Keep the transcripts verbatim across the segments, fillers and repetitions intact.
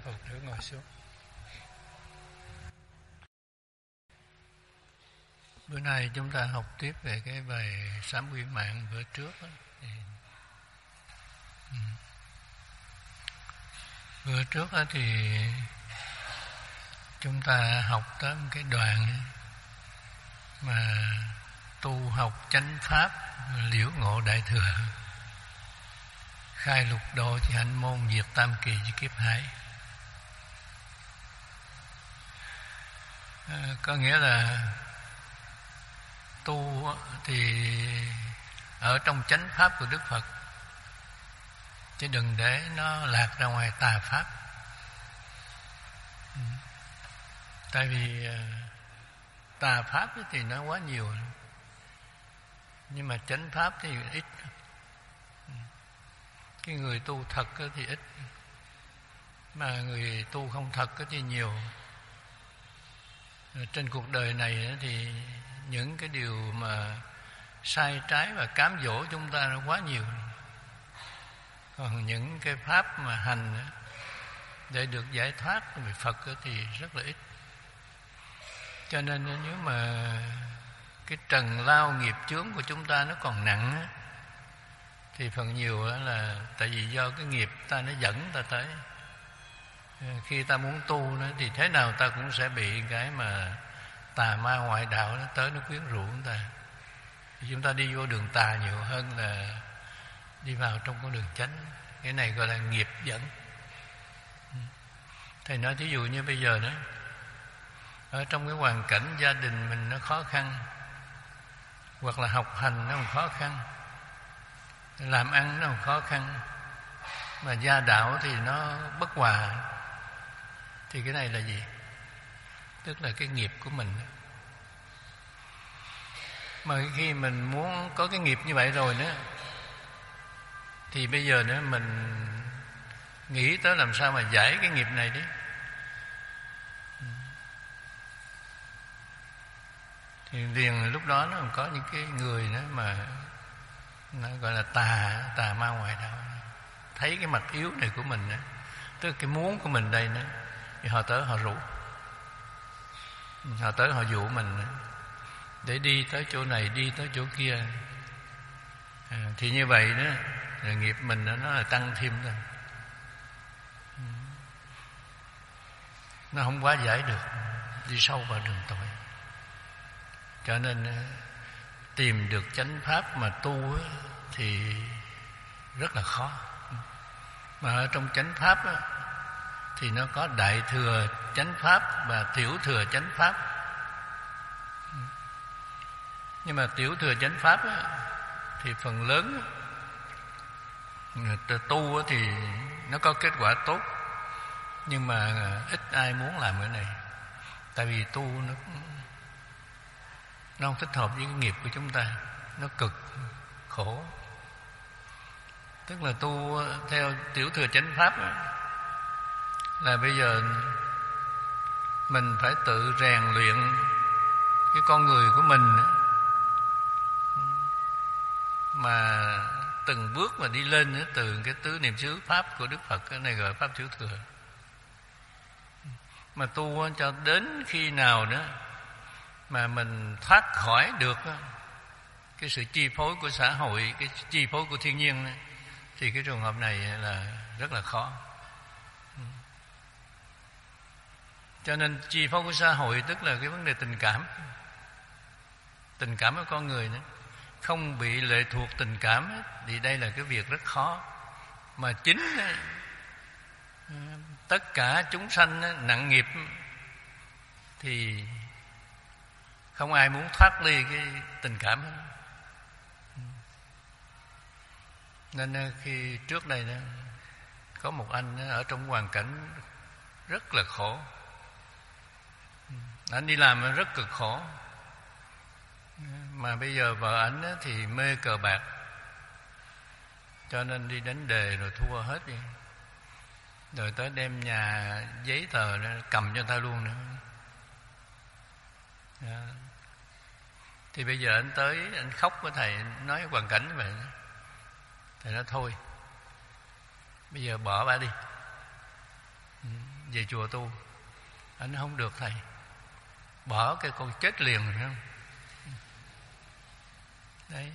Phật tử ngồi xuống. Bữa nay chúng ta học tiếp về cái bài Sám Quy Mạng bữa trước đó. Thì, ừ. Bữa trước đó thì chúng ta học tới một cái đoạn mà tu học chánh pháp liễu ngộ đại thừa, khai lục độ chỉ hạnh môn, diệt tam kỳ chỉ kiếp hải. À, có nghĩa là tu thì ở trong chánh pháp của Đức Phật, chứ đừng để nó lạc ra ngoài tà pháp. Tại vì tà pháp thì nó quá nhiều, nhưng mà chánh pháp thì ít. Cái người tu thật thì ít, mà người tu không thật thì nhiều. Trên cuộc đời này thì những cái điều mà sai trái và cám dỗ chúng ta nó quá nhiều, còn những cái pháp mà hành để được giải thoát về Phật thì rất là ít. Cho nên nếu mà cái trần lao nghiệp chướng của chúng ta nó còn nặng thì phần nhiều là tại vì do cái nghiệp ta nó dẫn ta tới. Khi ta muốn tu đó, thì thế nào ta cũng sẽ bị cái mà tà ma ngoại đạo nó tới, nó quyến rũ chúng ta. Thì chúng ta đi vô đường tà nhiều hơn là đi vào trong con đường chánh. Cái này gọi là nghiệp dẫn. Thầy nói thí dụ như bây giờ đó, ở trong cái hoàn cảnh gia đình mình nó khó khăn, hoặc là học hành nó còn khó khăn, làm ăn nó còn khó khăn, mà gia đạo thì nó bất hòa, thì cái này là gì? Tức là cái nghiệp của mình. Mà khi mình muốn có cái nghiệp như vậy rồi đó, thì bây giờ nữa mình nghĩ tới làm sao mà giải cái nghiệp này đi. Thì liền lúc đó nó còn có những cái người đó mà nó gọi là tà tà ma ngoại đạo, thấy cái mặt yếu này của mình đó, tức là cái muốn của mình đây đó, thì họ tới họ rủ, họ tới họ dụ mình đó, để đi tới chỗ này, đi tới chỗ kia. À, thì như vậy đó là nghiệp mình đó, nó là tăng thêm thôi, nó không quá giải được, đi sâu vào đường tội. Cho nên tìm được chánh pháp mà tu thì rất là khó. Mà ở trong chánh pháp thì nó có đại thừa chánh pháp và tiểu thừa chánh pháp. Nhưng mà tiểu thừa chánh pháp thì phần lớn người ta tu thì nó có kết quả tốt, nhưng mà ít ai muốn làm cái này. Tại vì tu nó nó không thích hợp với cái nghiệp của chúng ta, nó cực khổ. Tức là tu theo tiểu thừa chánh pháp là bây giờ mình phải tự rèn luyện cái con người của mình, mà từng bước mà đi lên từ cái tứ niệm xứ pháp của Đức Phật, cái này gọi pháp tiểu thừa. Mà tu cho đến khi nào nữa mà mình thoát khỏi được cái sự chi phối của xã hội, cái chi phối của thiên nhiên, thì cái trường hợp này là rất là khó. Cho nên chi phối của xã hội tức là cái vấn đề tình cảm, tình cảm của con người nữa. Không bị lệ thuộc tình cảm thì đây là cái việc rất khó. Mà chính tất cả chúng sanh nặng nghiệp thì không ai muốn thoát ly cái tình cảm hết. Nên khi trước đây có một anh ở trong hoàn cảnh rất là khổ, anh đi làm rất cực khổ, mà bây giờ vợ anh thì mê cờ bạc, cho nên đi đánh đề rồi thua hết đi, rồi tới đem nhà giấy tờ cầm cho người ta luôn nữa. Đó. Thì bây giờ anh tới anh khóc với thầy, nói hoàn cảnh như vậy. Thầy nói thôi, bây giờ bỏ bà đi. về chùa tu. Anh không được thầy, bỏ cái con chết liền rồi, phải không? Đấy,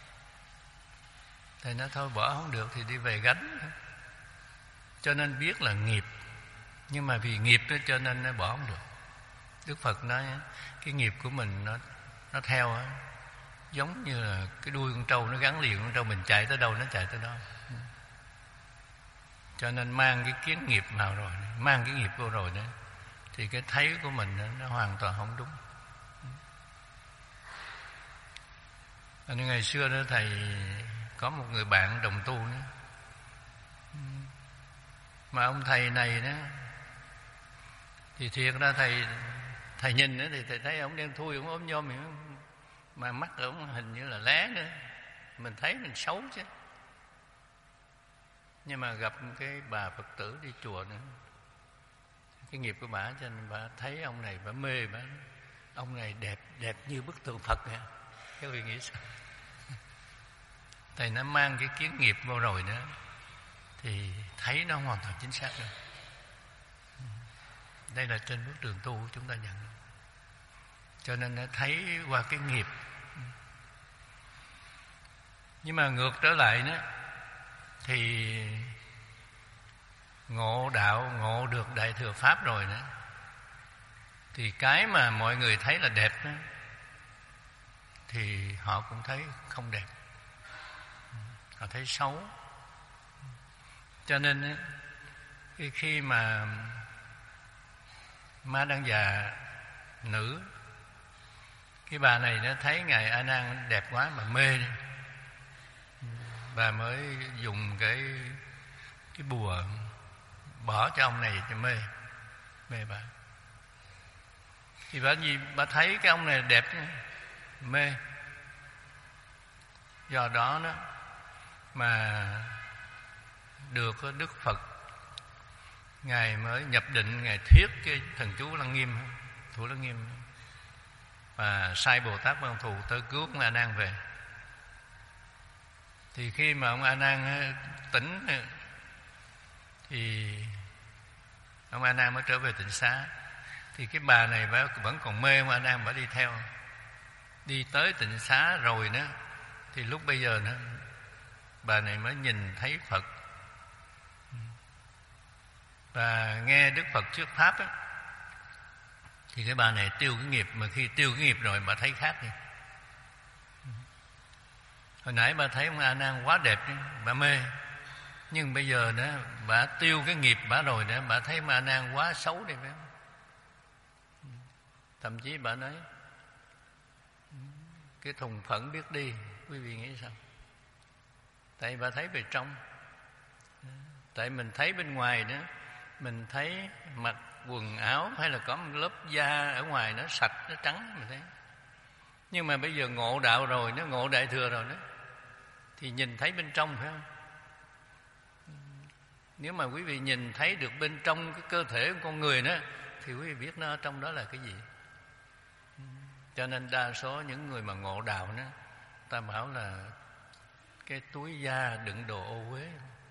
thầy nói thôi bỏ không được thì đi về gánh. Cho nên biết là nghiệp, nhưng mà vì nghiệp đó cho nên nó bỏ không được. Đức Phật nói cái nghiệp của mình nó nó theo đó, giống như là cái đuôi con trâu nó gắn liền con trâu, mình chạy tới đâu nó chạy tới đó. Cho nên mang cái kiến nghiệp nào rồi, mang cái nghiệp vô rồi đó, thì cái thấy của mình nó, nó hoàn toàn không đúng. Nên ngày xưa đó thầy có một người bạn đồng tu nữa, mà ông thầy này đó thì thiệt ra thầy thầy nhìn nữa thì thầy thấy ông đen thui, ông ốm nhom, mà mắt ông hình như là lé nữa, mình thấy mình xấu chứ. Nhưng mà gặp cái bà Phật tử đi chùa nữa, cái nghiệp của bà, cho nên bà thấy ông này, bà mê, bà ông này đẹp đẹp như bức tượng Phật nha. Các vị nghĩ sao? Thầy nó mang cái kiến nghiệp vô rồi nữa thì thấy nó hoàn toàn chính xác rồi. Đây là trên bước đường tu chúng ta nhận. Cho nên nó thấy qua cái nghiệp. Nhưng mà ngược trở lại nữa thì ngộ đạo, ngộ được Đại Thừa Pháp rồi nữa, thì cái mà mọi người thấy là đẹp đó, thì họ cũng thấy không đẹp, họ thấy xấu. Cho nên khi mà Ma Đăng Già nữ, cái bà này nó thấy ngài A Nan đẹp quá mà mê, bà mới dùng cái cái bùa bỏ cho ông này cho mê mê bà. Thì bà gì bà thấy cái ông này đẹp mê, do đó đó mà được Đức Phật ngài mới nhập định, ngài thuyết cái thần chú Lăng Nghiêm, Thủ Lăng Nghiêm, và sai Bồ Tát Văn Thù tới cứu ông A Nan về. Thì khi mà ông A Nan tỉnh thì ông A Nan mới trở về tịnh xá. Thì cái bà này bà vẫn còn mê ông A Nan, bà đi theo, đi tới tịnh xá rồi nữa, thì lúc bây giờ nữa bà này mới nhìn thấy Phật và nghe Đức Phật thuyết pháp á, thì cái bà này tiêu cái nghiệp. Mà khi tiêu cái nghiệp rồi bà thấy khác đi. Hồi nãy bà thấy ông A Nan quá đẹp, bà mê, nhưng bây giờ nữa bà tiêu cái nghiệp bà rồi nữa, bà thấy ông A Nan quá xấu đi, phải không? Thậm chí bà nói cái thùng phẫn biết đi. Quý vị nghĩ sao? Tại bà thấy về trong. Tại mình thấy bên ngoài nữa, mình thấy mặc quần áo hay là có một lớp da ở ngoài nó sạch, nó trắng, mình thấy. Nhưng mà bây giờ ngộ đạo rồi, nó ngộ Đại Thừa rồi đó, thì nhìn thấy bên trong, phải không? Nếu mà quý vị nhìn thấy được bên trong cái cơ thể của con người đó, thì quý vị biết nó ở trong đó là cái gì. Cho nên đa số những người mà ngộ đạo đó, ta bảo là cái túi da đựng đồ ô uế,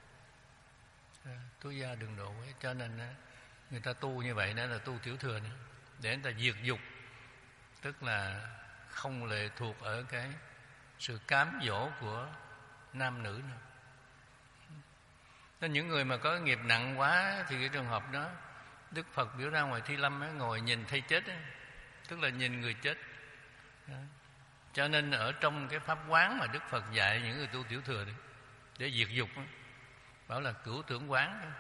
túi da đựng đồ ô uế. Cho nên người ta tu như vậy đó là tu tiểu thừa nữa, để người ta diệt dục, tức là không lệ thuộc ở cái sự cám dỗ của nam nữ nữa. Nên những người mà có nghiệp nặng quá thì cái trường hợp đó Đức Phật biểu ra ngoài Thi Lâm ấy, ngồi nhìn thấy chết ấy, tức là nhìn người chết đó. Cho nên ở trong cái pháp quán mà Đức Phật dạy những người tu tiểu thừa đấy, để diệt dục đó, bảo là cửu tưởng quán đó.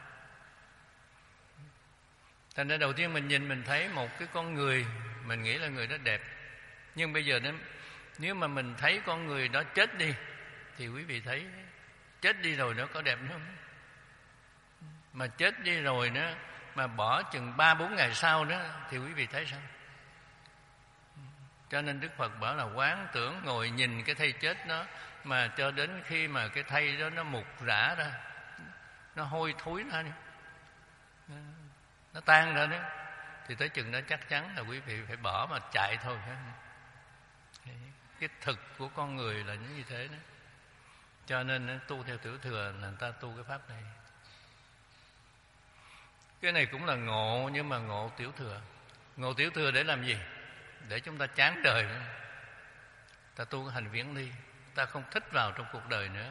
Thành ra đầu tiên mình nhìn mình thấy một cái con người, mình nghĩ là người đó đẹp. Nhưng bây giờ nếu mà mình thấy con người đó chết đi, thì quý vị thấy chết đi rồi nó có đẹp nữa không? Mà chết đi rồi nữa, mà bỏ chừng ba bốn ngày sau đó, thì quý vị thấy sao? Cho nên Đức Phật bảo là quán tưởng, ngồi nhìn cái thây chết đó, mà cho đến khi mà cái thây đó nó mục rã ra, nó hôi thối ra đi, nó tan ra đó, thì tới chừng đó chắc chắn là quý vị phải bỏ mà chạy thôi. Cái thực của con người là như thế đó. Cho nên tu theo tiểu thừa là người ta tu cái pháp này. Cái này cũng là ngộ, nhưng mà ngộ tiểu thừa. Ngộ tiểu thừa để làm gì? Để chúng ta chán đời nữa. Ta tu hành viễn ly, ta không thích vào trong cuộc đời nữa.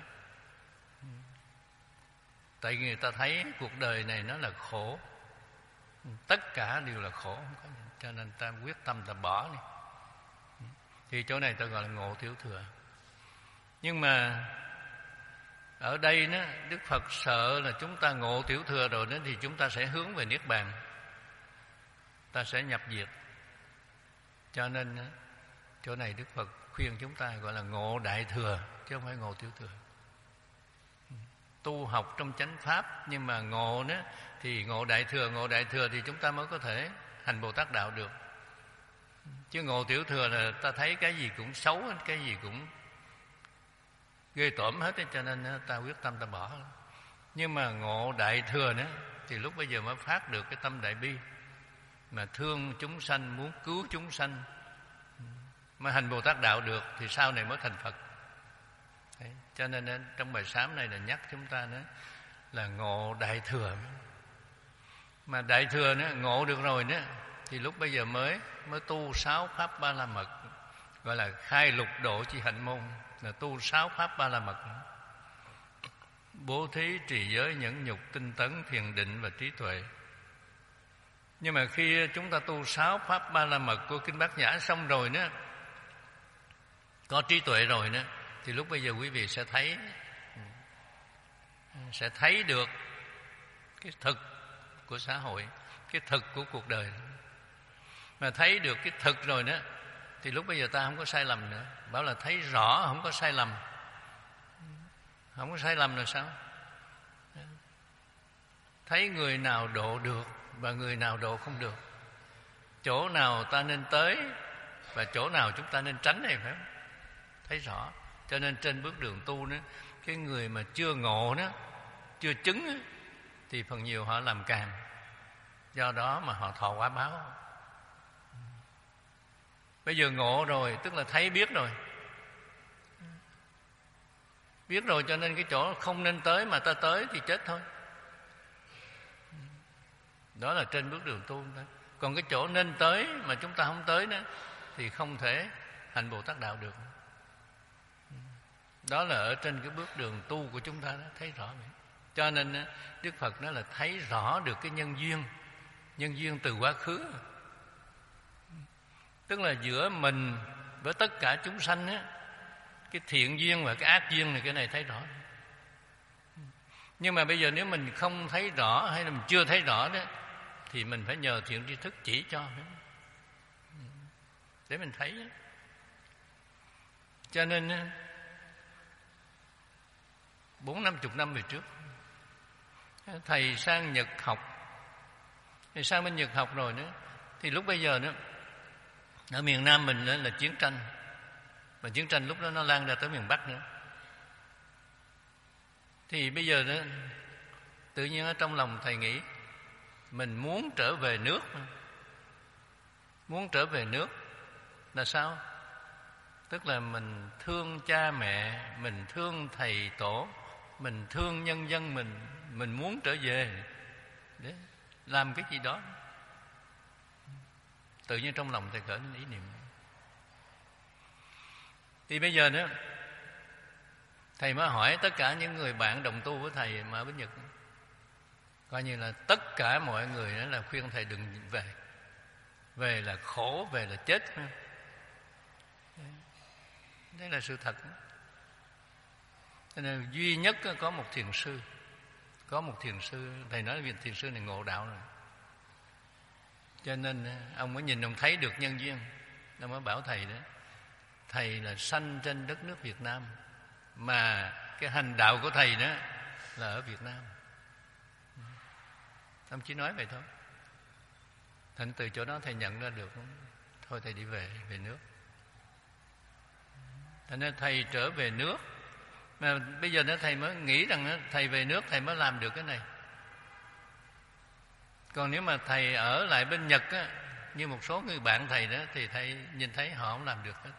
Tại vì người ta thấy cuộc đời này nó là khổ, tất cả đều là khổ, cho nên ta quyết tâm ta bỏ đi. Thì chỗ này ta gọi là ngộ tiểu thừa. Nhưng mà ở đây đó, Đức Phật sợ là chúng ta ngộ tiểu thừa rồi đó thì chúng ta sẽ hướng về Niết Bàn, ta sẽ nhập diệt. Cho nên chỗ này Đức Phật khuyên chúng ta gọi là ngộ đại thừa, chứ không phải ngộ tiểu thừa. Tu học trong chánh pháp, nhưng mà ngộ đó thì ngộ đại thừa. Ngộ đại thừa thì chúng ta mới có thể hành Bồ Tát đạo được. Chứ ngộ tiểu thừa là ta thấy cái gì cũng xấu, cái gì cũng ghê tởm hết, cho nên ta quyết tâm ta bỏ. Nhưng mà ngộ đại thừa nữa thì lúc bây giờ mới phát được cái tâm đại bi, mà thương chúng sanh, muốn cứu chúng sanh, mới hành Bồ Tát đạo được, thì sau này mới thành Phật. Đấy. Cho nên trong bài sám này là nhắc chúng ta nữa là ngộ đại thừa. Mà đại thừa nữa, ngộ được rồi nữa thì lúc bây giờ mới mới tu sáu pháp ba la mật, gọi là khai lục độ chi hạnh môn, là tu sáu pháp ba la mật: bố thí, trì giới, nhẫn nhục, tinh tấn, thiền định và trí tuệ. Nhưng mà khi chúng ta tu sáu pháp ba la mật của Kinh Bát Nhã xong rồi nữa, có trí tuệ rồi nữa, thì lúc bây giờ quý vị sẽ thấy sẽ thấy được cái thực của xã hội, cái thực của cuộc đời. Mà thấy được cái thực rồi đó thì lúc bây giờ ta không có sai lầm nữa. Bảo là thấy rõ, không có sai lầm. Không có sai lầm là sao? Thấy người nào độ được và người nào độ không được, chỗ nào ta nên tới và chỗ nào chúng ta nên tránh này, phải không? Thấy rõ. Cho nên trên bước đường tu đó, cái người mà chưa ngộ đó, chưa chứng đó, thì phần nhiều họ làm càn, do đó mà họ thọ quả báo. Bây giờ ngộ rồi, tức là thấy biết rồi, biết rồi, cho nên cái chỗ không nên tới mà ta tới thì chết thôi. Đó là trên bước đường tu đó. Còn cái chỗ nên tới mà chúng ta không tới đó thì không thể hành Bồ Tát đạo được. Đó là ở trên cái bước đường tu của chúng ta đó, thấy rõ vậy. Cho nên Đức Phật nói là thấy rõ được cái nhân duyên, nhân duyên từ quá khứ, tức là giữa mình với tất cả chúng sanh á, cái thiện duyên và cái ác duyên này, cái này thấy rõ. Nhưng mà bây giờ nếu mình không thấy rõ hay là mình chưa thấy rõ đó, thì mình phải nhờ thiện tri thức chỉ cho để mình thấy. Cho nên bốn năm chục năm về trước, thầy sang Nhật học, thầy sang bên Nhật học rồi nữa, thì lúc bây giờ nữa ở miền Nam mình là chiến tranh, mà chiến tranh lúc đó nó lan ra tới miền Bắc nữa. Thì bây giờ đó, tự nhiên ở trong lòng thầy nghĩ mình muốn trở về nước. Muốn trở về nước là sao? Tức là mình thương cha mẹ, mình thương thầy tổ, mình thương nhân dân mình, mình muốn trở về để làm cái gì đó. Tự nhiên trong lòng thầy khởi lên ý niệm. Thì bây giờ nữa thầy mới hỏi tất cả những người bạn đồng tu với thầy mà ở bên Nhật, coi như là tất cả mọi người đó là khuyên thầy đừng về. Về là khổ, về là chết. Đây là sự thật. Cho nên duy nhất có một thiền sư, có một thiền sư, thầy nói vì thiền sư này ngộ đạo rồi, cho nên ông mới nhìn, ông thấy được nhân duyên, ông mới bảo thầy đó, thầy là sanh trên đất nước Việt Nam, mà cái hành đạo của thầy đó là ở Việt Nam. Ông chỉ nói vậy thôi. Thành từ chỗ đó thầy nhận ra được, thôi thầy đi về, về nước. Thành nên thầy trở về nước. Mà bây giờ đó thầy mới nghĩ rằng thầy về nước thầy mới làm được cái này. Còn nếu mà thầy ở lại bên Nhật á, như một số người bạn thầy đó, thì thầy nhìn thấy họ không làm được hết.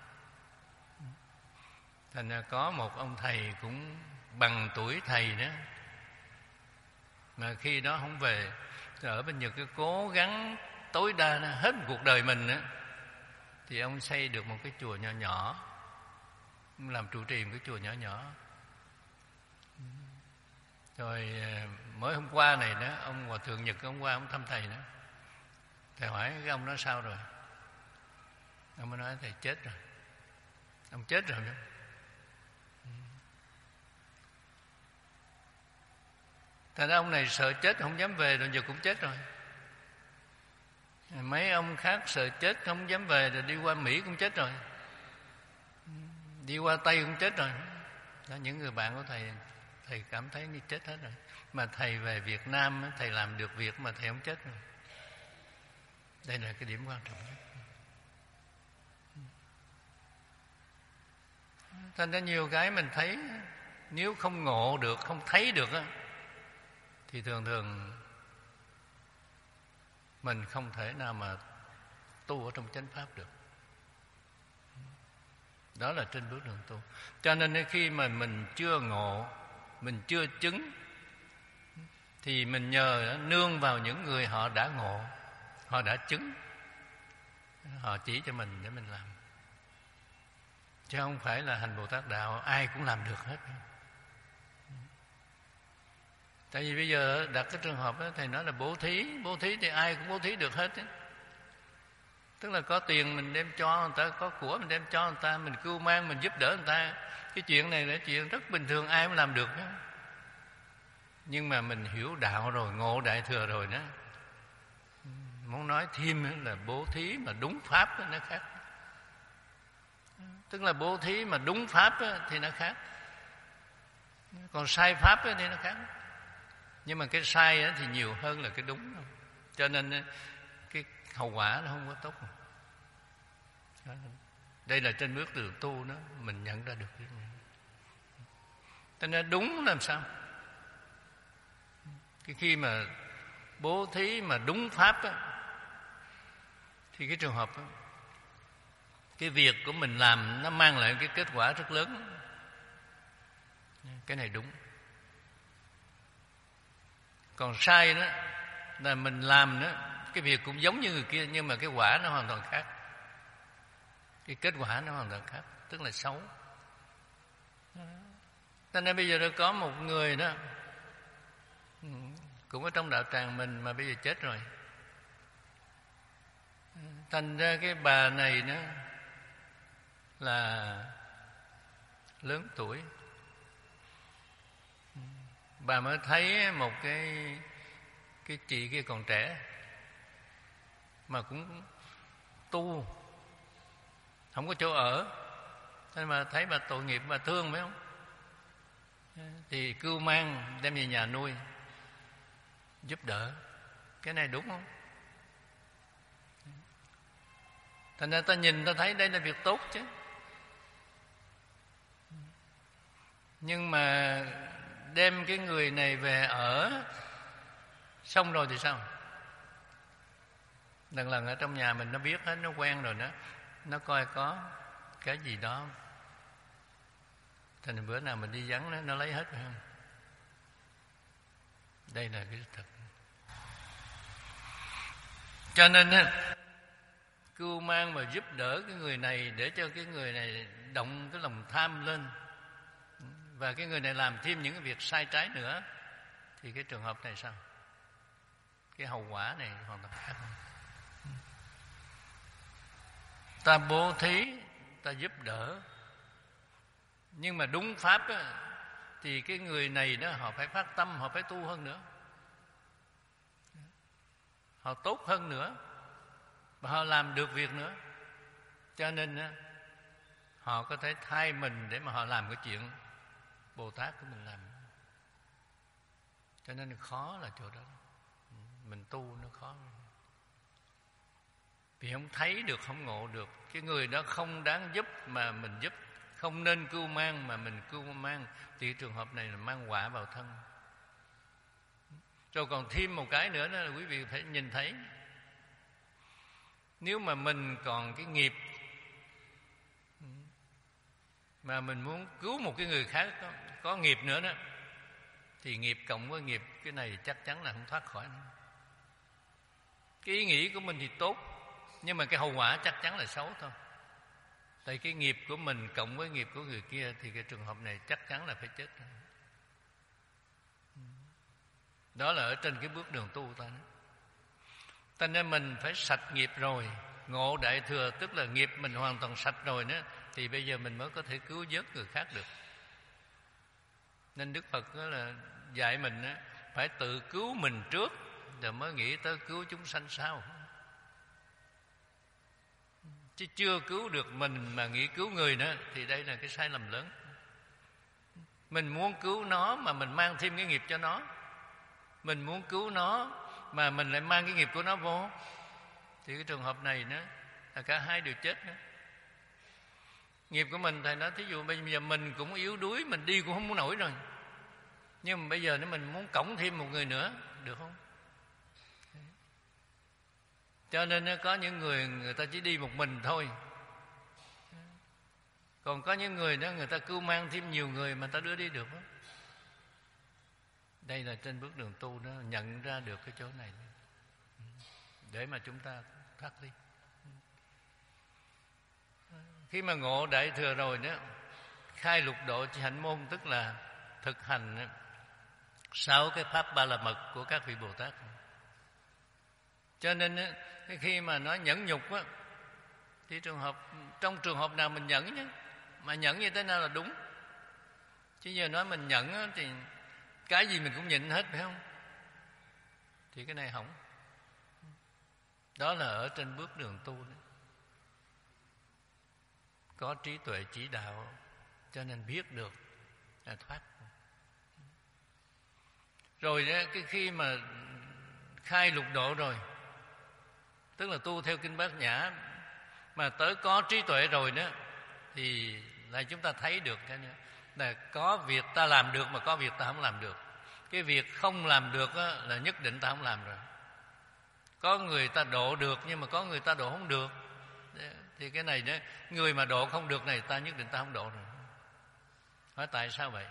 Thành ra có một ông thầy cũng bằng tuổi thầy đó, mà khi đó không về, ở bên Nhật cái cố gắng tối đa hết cuộc đời mình á, thì ông xây được một cái chùa nhỏ nhỏ, làm trụ trì một cái chùa nhỏ nhỏ. Rồi mới hôm qua này đó, ông Hòa Thượng Nhật hôm qua ông thăm thầy đó, thầy hỏi cái ông đó sao rồi, ông mới nói thầy chết rồi. Ông chết rồi đó. Thành ra ông này sợ chết không dám về, rồi giờ cũng chết rồi. Mấy ông khác sợ chết không dám về, rồi đi qua Mỹ cũng chết rồi, đi qua Tây cũng chết rồi. Đó, những người bạn của thầy, thầy cảm thấy như chết hết rồi. Mà thầy về Việt Nam, thầy làm được việc mà thầy không chết rồi. Đây là cái điểm quan trọng nhất. Thành ra nhiều cái mình thấy, nếu không ngộ được, không thấy được á, thì thường thường mình không thể nào mà tu ở trong chánh pháp được. Đó là trên bước đường tu. Cho nên khi mà mình chưa ngộ, mình chưa chứng, thì mình nhờ nương vào những người họ đã ngộ, họ đã chứng, họ chỉ cho mình để mình làm. Chứ không phải là hành Bồ Tát Đạo ai cũng làm được hết. Tại vì bây giờ đặt cái trường hợp đó, thầy nói là bố thí. Bố thí thì ai cũng bố thí được hết ấy. Tức là có tiền mình đem cho người ta, có của mình đem cho người ta, mình cưu mang, mình giúp đỡ người ta. Cái chuyện này là chuyện rất bình thường, ai cũng làm được đó. Nhưng mà mình hiểu đạo rồi, ngộ Đại Thừa rồi đó, muốn nói thêm là bố thí mà đúng pháp đó, nó khác. Tức là bố thí mà đúng pháp đó, thì nó khác. Còn sai pháp đó, thì nó khác. Nhưng mà cái sai đó thì nhiều hơn là cái đúng. Cho nên cái hậu quả nó không có tốt. Đây là trên bước đường tu đó, mình nhận ra được cái này. Cho nên đúng làm sao? Cái khi mà bố thí mà đúng pháp á, thì cái trường hợp đó, cái việc của mình làm nó mang lại cái kết quả rất lớn. Cái này đúng. Còn sai đó là mình làm đó, cái việc cũng giống như người kia, nhưng mà cái quả nó hoàn toàn khác. Cái kết quả nó hoàn toàn khác, tức là xấu. Cho nên bây giờ đã có một người đó, cũng ở trong đạo tràng mình mà bây giờ chết rồi. Thành ra cái bà này đó là lớn tuổi. Bà mới thấy một cái cái chị kia còn trẻ mà cũng tu, không có chỗ ở, nên mà thấy bà tội nghiệp, bà thương phải không, thì cưu mang đem về nhà nuôi, giúp đỡ. Cái này đúng không? Thành ra ta nhìn ta thấy đây là việc tốt chứ. Nhưng mà đem cái người này về ở xong rồi thì sao? Lần lần ở trong nhà mình nó biết hết, nó quen rồi đó, nó coi có cái gì đó, thành bữa nào mình đi vắng nó, nó lấy hết phải không? Đây là cái thật. Cho nên cưu mang và giúp đỡ cái người này để cho cái người này động cái lòng tham lên, và cái người này làm thêm những cái việc sai trái nữa, thì cái trường hợp này sao? Cái hậu quả này hoàn toàn khác. Ta bố thí, ta giúp đỡ, nhưng mà đúng pháp á, thì cái người này đó họ phải phát tâm, họ phải tu hơn nữa, họ tốt hơn nữa, và họ làm được việc nữa. Cho nên á, họ có thể thay mình để mà họ làm cái chuyện Bồ Tát của mình làm. Cho nên khó là chỗ đó. Mình tu nó khó, vì không thấy được, không ngộ được. Cái người đó không đáng giúp mà mình giúp, không nên cưu mang mà mình cưu mang, thì trường hợp này là mang họa vào thân. Rồi còn thêm một cái nữa đó là quý vị phải nhìn thấy, nếu mà mình còn cái nghiệp mà mình muốn cứu một cái người khác có, có nghiệp nữa đó, thì nghiệp cộng với nghiệp cái này chắc chắn là không thoát khỏi nữa. Cái ý nghĩ của mình thì tốt, nhưng mà cái hậu quả chắc chắn là xấu thôi. Tại cái nghiệp của mình cộng với nghiệp của người kia thì cái trường hợp này chắc chắn là phải chết. Đó là ở trên cái bước đường tu ta đó. Cho nên mình phải sạch nghiệp rồi, ngộ đại thừa, tức là nghiệp mình hoàn toàn sạch rồi đó, thì bây giờ mình mới có thể cứu vớt người khác được. Nên Đức Phật đó là dạy mình đó, phải tự cứu mình trước rồi mới nghĩ tới cứu chúng sanh sau. Chứ chưa cứu được mình mà nghĩ cứu người nữa thì đây là cái sai lầm lớn. Mình muốn cứu nó mà mình mang thêm cái nghiệp cho nó. Mình muốn cứu nó mà mình lại mang cái nghiệp của nó vô, thì cái trường hợp này nữa là cả hai đều chết nữa. Nghiệp của mình, thầy nói thí dụ bây giờ mình cũng yếu đuối, mình đi cũng không muốn nổi rồi, nhưng mà bây giờ nếu mình muốn cõng thêm một người nữa, được không? Cho nên có những người người ta chỉ đi một mình thôi, còn có những người đó người ta cứu mang thêm nhiều người mà ta đưa đi được. Đây là trên bước đường tu đó, nhận ra được cái chỗ này để mà chúng ta thoát đi. Khi mà ngộ đại thừa rồi đó, khai lục độ chi hạnh môn, tức là thực hành sáu cái pháp ba la mật của các vị Bồ Tát. Cho nên khi mà nói nhẫn nhục á, thì trường hợp trong trường hợp nào mình nhẫn nhé, mà nhẫn như thế nào là đúng. Chứ giờ nói mình nhẫn á, thì cái gì mình cũng nhịn hết, phải không? Thì cái này hỏng. Đó là ở trên bước đường tu đó. Có trí tuệ chỉ đạo, cho nên biết được là thoát. Rồi đó, cái khi mà khai lục độ rồi, tức là tu theo kinh Bát Nhã, mà tới có trí tuệ rồi đó, thì lại chúng ta thấy được cái nữa là có việc ta làm được mà có việc ta không làm được. Cái việc không làm được á, là nhất định ta không làm rồi. Có người ta độ được nhưng mà có người ta độ không được, thì cái này đó, người mà độ không được này ta nhất định ta không độ rồi. Hỏi tại sao vậy?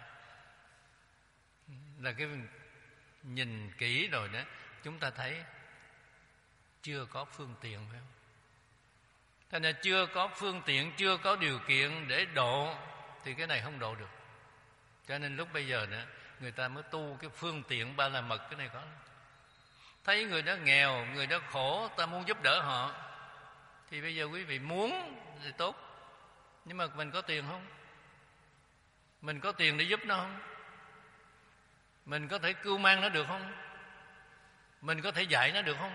Là cái nhìn kỹ rồi đó, chúng ta thấy chưa có phương tiện, phải không? Thế nên chưa có phương tiện, chưa có điều kiện để độ, thì cái này không độ được. Cho nên lúc bây giờ nữa, người ta mới tu cái phương tiện ba la mật. Cái này có. Thấy người đó nghèo, người đó khổ, ta muốn giúp đỡ họ, thì bây giờ quý vị muốn thì tốt, nhưng mà mình có tiền không? Mình có tiền để giúp nó không? Mình có thể cưu mang nó được không? Mình có thể dạy nó được không?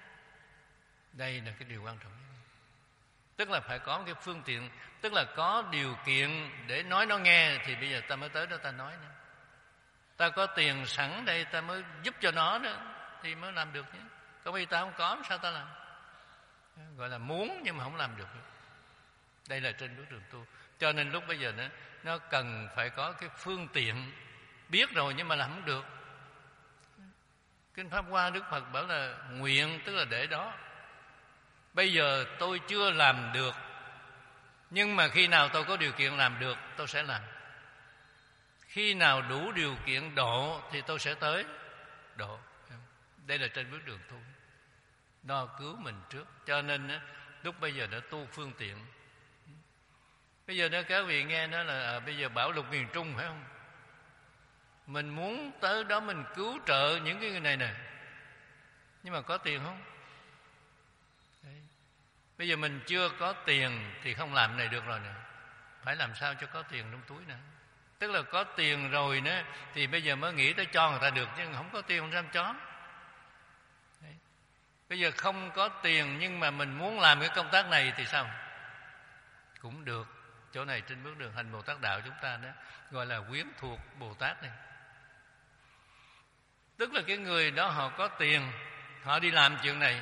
Đây là cái điều quan trọng. Tức là phải có cái phương tiện, tức là có điều kiện để nói nó nghe, thì bây giờ ta mới tới đó ta nói nữa. Ta có tiền sẵn đây ta mới giúp cho nó đó, thì mới làm được nhé. Còn vì ta không có, sao ta làm? Gọi là muốn nhưng mà không làm được. Đây là trên bước đường tu. Cho nên lúc bây giờ nó, nó cần phải có cái phương tiện. Biết rồi nhưng mà làm không được. Kinh Pháp Hoa Đức Phật bảo là nguyện, tức là để đó. Bây giờ tôi chưa làm được, nhưng mà khi nào tôi có điều kiện làm được, tôi sẽ làm. Khi nào đủ điều kiện độ thì tôi sẽ tới độ. Đây là trên bước đường tu, đo cứu mình trước. Cho nên lúc bây giờ đã tu phương tiện. Bây giờ đó các vị nghe nói là à, bây giờ bão lụt miền Trung, phải không? Mình muốn tới đó mình cứu trợ những cái người này nè, nhưng mà có tiền không? Đấy. Bây giờ mình chưa có tiền thì không làm này được rồi nè. Phải làm sao cho có tiền trong túi nè. Tức là có tiền rồi nữa thì bây giờ mới nghĩ tới cho người ta được, chứ không có tiền không làm chó. Đấy. Bây giờ không có tiền nhưng mà mình muốn làm cái công tác này thì sao? Cũng được. Chỗ này trên bước đường hành Bồ Tát đạo chúng ta đó gọi là quyến thuộc Bồ Tát này. Tức là cái người đó họ có tiền, họ đi làm chuyện này,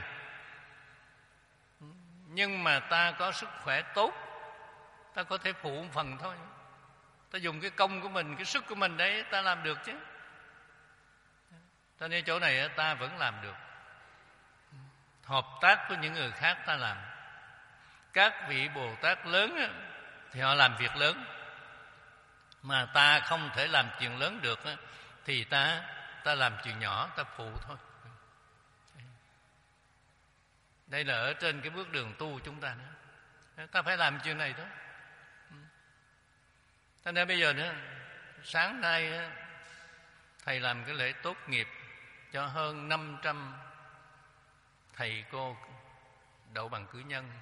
nhưng mà ta có sức khỏe tốt, ta có thể phụ một phần thôi. Ta dùng cái công của mình, cái sức của mình đấy, ta làm được chứ. Cho nên chỗ này ta vẫn làm được. Hợp tác với những người khác ta làm. Các vị Bồ Tát lớn thì họ làm việc lớn, mà ta không thể làm chuyện lớn được thì ta ta làm chuyện nhỏ, ta phụ thôi. Đây là ở trên cái bước đường tu chúng ta nữa. Ta phải làm chuyện này thôi. Cho nên bây giờ nữa, sáng nay thầy làm cái lễ tốt nghiệp cho hơn năm trăm thầy cô đậu bằng cử nhân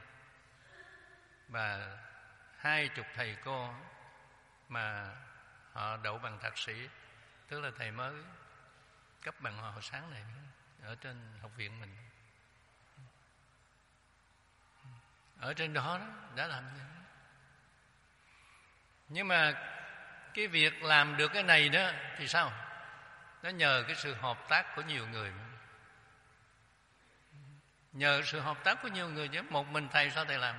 và hai chục thầy cô mà họ đậu bằng thạc sĩ, tức là thầy mới cấp bằng họ hồi sáng này ở trên học viện mình. Ở trên đó, đó đã làm gì? Nhưng mà cái việc làm được cái này đó thì sao? Nó nhờ cái sự hợp tác của nhiều người. Nhờ sự hợp tác của nhiều người chứ một mình thầy sao thầy làm?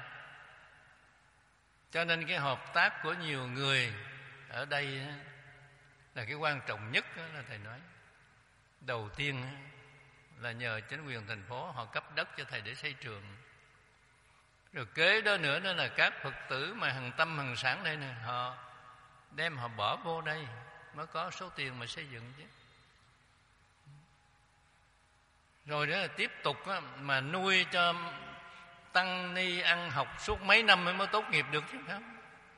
Cho nên cái hợp tác của nhiều người ở đây là cái quan trọng nhất, đó là thầy nói. Đầu tiên là nhờ chính quyền thành phố họ cấp đất cho thầy để xây trường. Rồi kế đó nữa đó là các Phật tử mà hằng tâm hằng sản đây nè, họ đem họ bỏ vô đây mới có số tiền mà xây dựng chứ. Rồi đó là tiếp tục á, mà nuôi cho tăng ni ăn học suốt mấy năm mới tốt nghiệp được chứ không.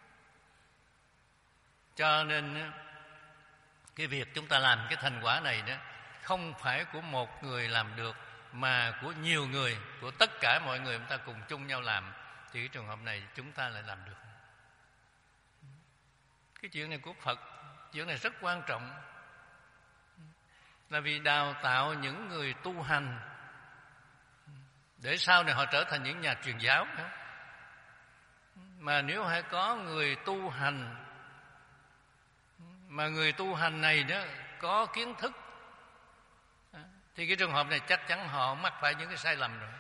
Cho nên cái việc chúng ta làm cái thành quả này đó không phải của một người làm được, mà của nhiều người, của tất cả mọi người chúng ta cùng chung nhau làm, thì cái trường hợp này chúng ta lại làm được. Cái chuyện này của Phật, chuyện này rất quan trọng, là vì đào tạo những người tu hành để sau này họ trở thành những nhà truyền giáo. Mà nếu hay có người tu hành, mà người tu hành này đó có kiến thức, thì cái trường hợp này chắc chắn họ mắc phải những cái sai lầm rồi.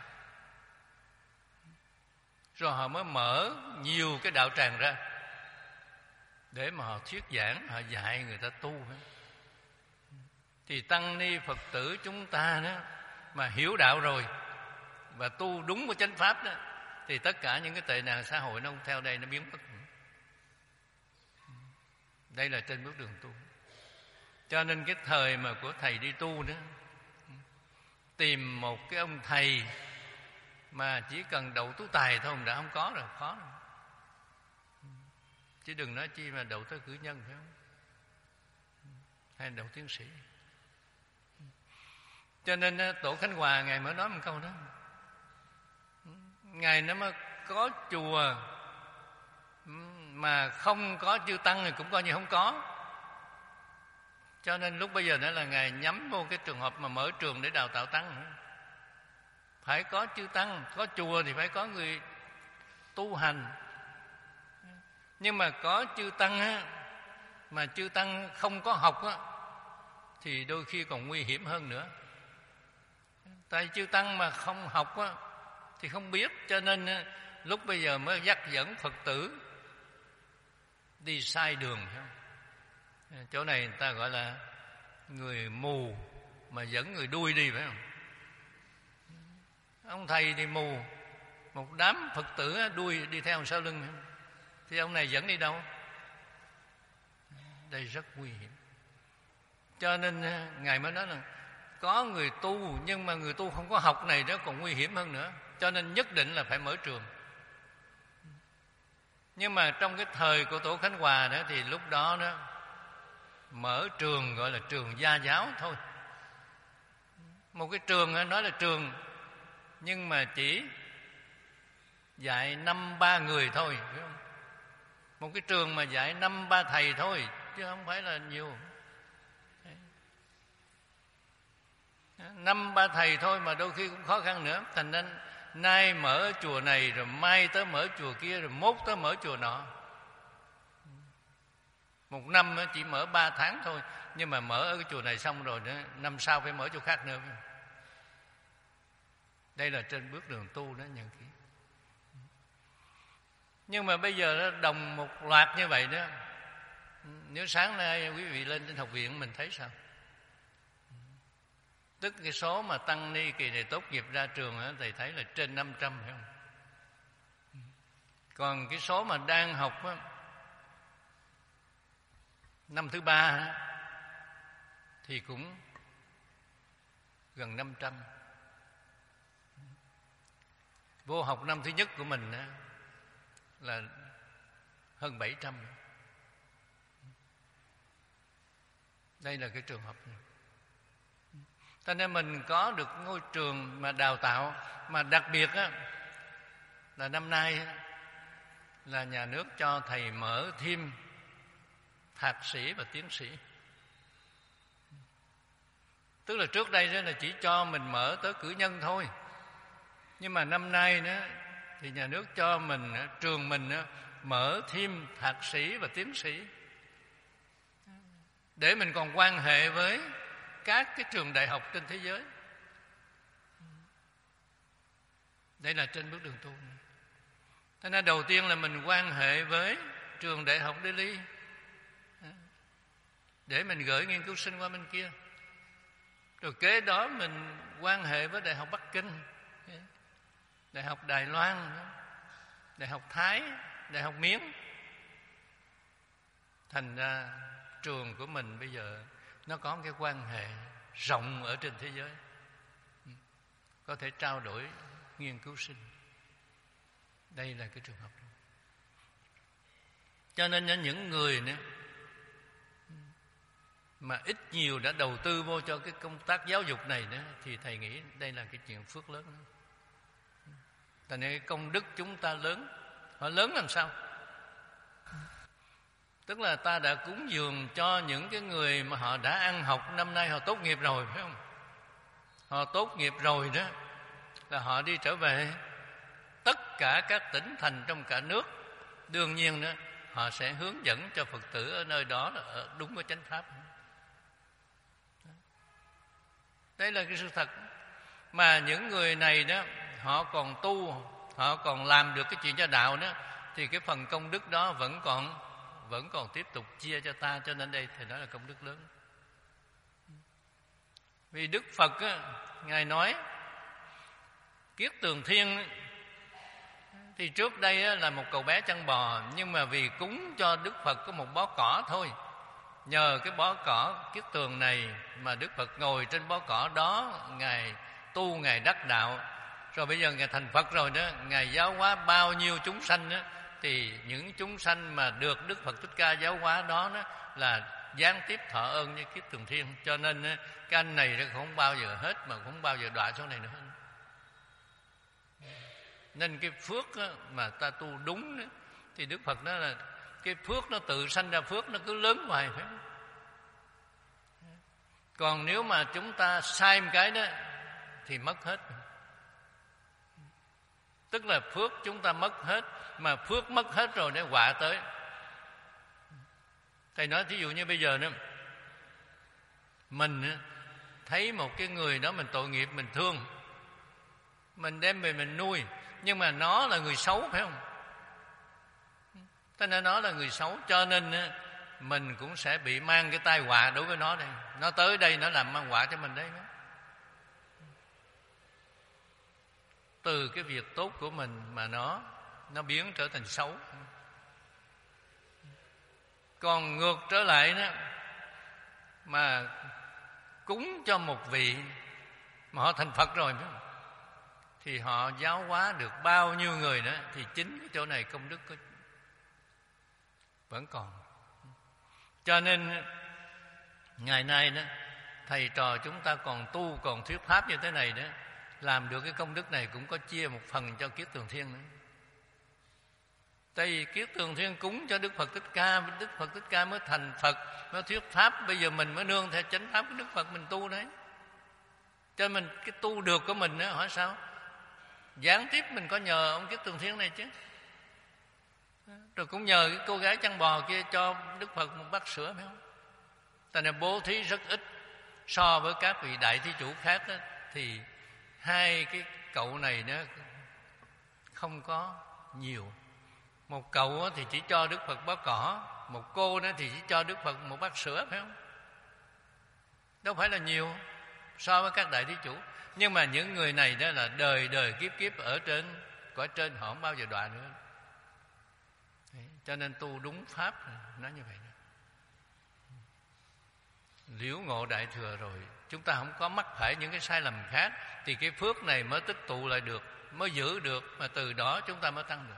Rồi họ mới mở nhiều cái đạo tràng ra để mà họ thuyết giảng, họ dạy người ta tu. Thì tăng ni Phật tử chúng ta đó mà hiểu đạo rồi và tu đúng với chánh pháp đó, thì tất cả những cái tệ nạn xã hội nó không theo đây, nó biến mất. Đây là trên bước đường tu. Cho nên cái thời mà của thầy đi tu đó, tìm một cái ông thầy mà chỉ cần đậu tú tài thôi đã không có rồi, khó rồi. Chứ đừng nói chi mà đậu tới cử nhân, phải không? Hay đậu tiến sĩ. Cho nên Tổ Khánh Hòa Ngài mới nói một câu đó. Ngài nó mới có chùa mà không có chư tăng thì cũng coi như không có. Cho nên lúc bây giờ đó là Ngài nhắm vô cái trường hợp mà mở trường để đào tạo tăng nữa. Phải có chư tăng, có chùa thì phải có người tu hành. Nhưng mà có chư tăng á, mà chư tăng không có học á, thì đôi khi còn nguy hiểm hơn nữa. Tại chư tăng mà không học á, thì không biết. Cho nên lúc bây giờ mới dắt dẫn Phật tử đi sai đường. Chỗ này người ta gọi là người mù mà dẫn người đuôi đi, phải không? Ông thầy thì mù, một đám Phật tử đuôi đi theo sau lưng, thì ông này dẫn đi đâu? Đây rất nguy hiểm. Cho nên Ngài mới nói là có người tu, nhưng mà người tu không có học này đó còn nguy hiểm hơn nữa. Cho nên nhất định là phải mở trường. Nhưng mà trong cái thời của Tổ Khánh Hòa đó, thì lúc đó đó mở trường gọi là trường gia giáo thôi. Một cái trường nói là trường, nhưng mà chỉ dạy năm ba người thôi, phải không? Một cái trường mà dạy năm ba thầy thôi, chứ không phải là nhiều. Năm ba thầy thôi mà đôi khi cũng khó khăn nữa. Thành nên nay mở chùa này, rồi mai tới mở chùa kia, rồi mốt tới mở chùa nọ. Một năm chỉ mở ba tháng thôi, nhưng mà mở ở cái chùa này xong rồi nữa, năm sau phải mở chùa khác nữa. Đây là trên bước đường tu đó, nhận kỹ. Nhưng mà bây giờ nó đồng một loạt như vậy đó. Nếu sáng nay quý vị lên trên học viện mình thấy sao? Tức cái số mà tăng ni kỳ này tốt nghiệp ra trường đó, thầy thấy là trên năm trăm, phải không? Còn cái số mà đang học đó, năm thứ ba đó, thì cũng gần năm trăm. Vô học năm thứ nhất của mình á, là hơn bảy trăm. Đây là cái trường hợp này. Cho nên mình có được ngôi trường mà đào tạo, mà đặc biệt á, là năm nay á, là nhà nước cho thầy mở thêm thạc sĩ và tiến sĩ. Tức là trước đây đó là chỉ cho mình mở tới cử nhân thôi, nhưng mà năm nay nữa thì nhà nước cho mình, trường mình mở thêm thạc sĩ và tiến sĩ, để mình còn quan hệ với các cái trường đại học trên thế giới. Đây là trên bước đường tu. Thế nên đầu tiên là mình quan hệ với trường đại học Delhi, để mình gửi nghiên cứu sinh qua bên kia. Rồi kế đó mình quan hệ với Đại học Bắc Kinh, Đại học Đài Loan, Đại học Thái, Đại học Miến. Thành ra trường của mình bây giờ nó có cái quan hệ rộng ở trên thế giới, có thể trao đổi nghiên cứu sinh. Đây là cái trường hợp đó. Cho nên những người nữa mà ít nhiều đã đầu tư vô cho cái công tác giáo dục này nữa, thì thầy nghĩ đây là cái chuyện phước lớn. Tại nên cái công đức chúng ta lớn. Họ lớn làm sao? Tức là ta đã cúng dường cho những cái người mà họ đã ăn học, năm nay họ tốt nghiệp rồi, phải không? Họ tốt nghiệp rồi đó, là họ đi trở về tất cả các tỉnh thành trong cả nước. Đương nhiên đó, họ sẽ hướng dẫn cho Phật tử ở nơi đó là đúng với chánh pháp. Đây là cái sự thật. Mà những người này đó, họ còn tu, họ còn làm được cái chuyện cho đạo đó, thì cái phần công đức đó vẫn còn vẫn còn tiếp tục chia cho ta. Cho nên đây thì nói là công đức lớn. Vì Đức Phật á, Ngài nói Kiết Tường Thiên thì trước đây á, là một cậu bé chăn bò, nhưng mà vì cúng cho Đức Phật có một bó cỏ thôi, nhờ cái bó cỏ Kiết Tường này mà Đức Phật ngồi trên bó cỏ đó, Ngài tu, Ngài đắc đạo. Rồi bây giờ Ngài thành Phật rồi đó, Ngài giáo hóa bao nhiêu chúng sanh đó, thì những chúng sanh mà được Đức Phật Thích Ca giáo hóa đó, đó là gián tiếp thọ ơn như Kiết Tường Thiên. Cho nên cái anh này nó không bao giờ hết, mà không bao giờ đọa xuống này nữa. Nên cái phước mà ta tu đúng đó, thì Đức Phật nói là cái phước nó tự sanh ra phước, nó cứ lớn hoài, phải không? Còn nếu mà chúng ta sai một cái đó thì mất hết. Tức là phước chúng ta mất hết, mà phước mất hết rồi để họa tới. Thầy nói thí dụ như bây giờ nữa, mình thấy một cái người đó mình tội nghiệp, mình thương, mình đem về mình nuôi, nhưng mà nó là người xấu, phải không? Thế nên nó là người xấu, cho nên mình cũng sẽ bị mang cái tai họa đối với nó đây. Nó tới đây nó làm mang họa cho mình đấy. Từ cái việc tốt của mình mà nó nó biến trở thành xấu. Còn ngược trở lại đó, mà cúng cho một vị mà họ thành Phật rồi, thì họ giáo hóa được bao nhiêu người nữa, thì chính cái chỗ này công đức có, vẫn còn. Cho nên ngày nay đó, thầy trò chúng ta còn tu, còn thuyết pháp như thế này đó, làm được cái công đức này cũng có chia một phần cho Kiết Tường Thiên nữa. Tại vì Kiết Tường Thiên cúng cho Đức Phật Thích Ca, Đức Phật Thích Ca mới thành Phật, mới thuyết pháp. Bây giờ mình mới nương theo chánh pháp của Đức Phật mình tu đấy. Cho mình cái tu được của mình đó, hỏi sao? Gián tiếp mình có nhờ ông Kiết Tường Thiên này chứ. Rồi cũng nhờ cái cô gái chăn bò kia cho Đức Phật một bát sữa, phải không? Tại nên bố thí rất ít. So với các vị đại thí chủ khác đó, thì hai cái cậu này đó không có nhiều. Một cậu thì chỉ cho Đức Phật bó cỏ, một cô đó thì chỉ cho Đức Phật một bát sữa, phải không? Đâu phải là nhiều so với các đại thí chủ. Nhưng mà những người này đó là đời đời kiếp kiếp ở trên cõi trên, họ không bao giờ đọa nữa. Đấy, cho nên tu đúng pháp nói như vậy. Liễu ngộ đại thừa rồi, chúng ta không có mắc phải những cái sai lầm khác, thì cái phước này mới tích tụ lại được. mới giữ được, mà từ đó chúng ta mới tăng được.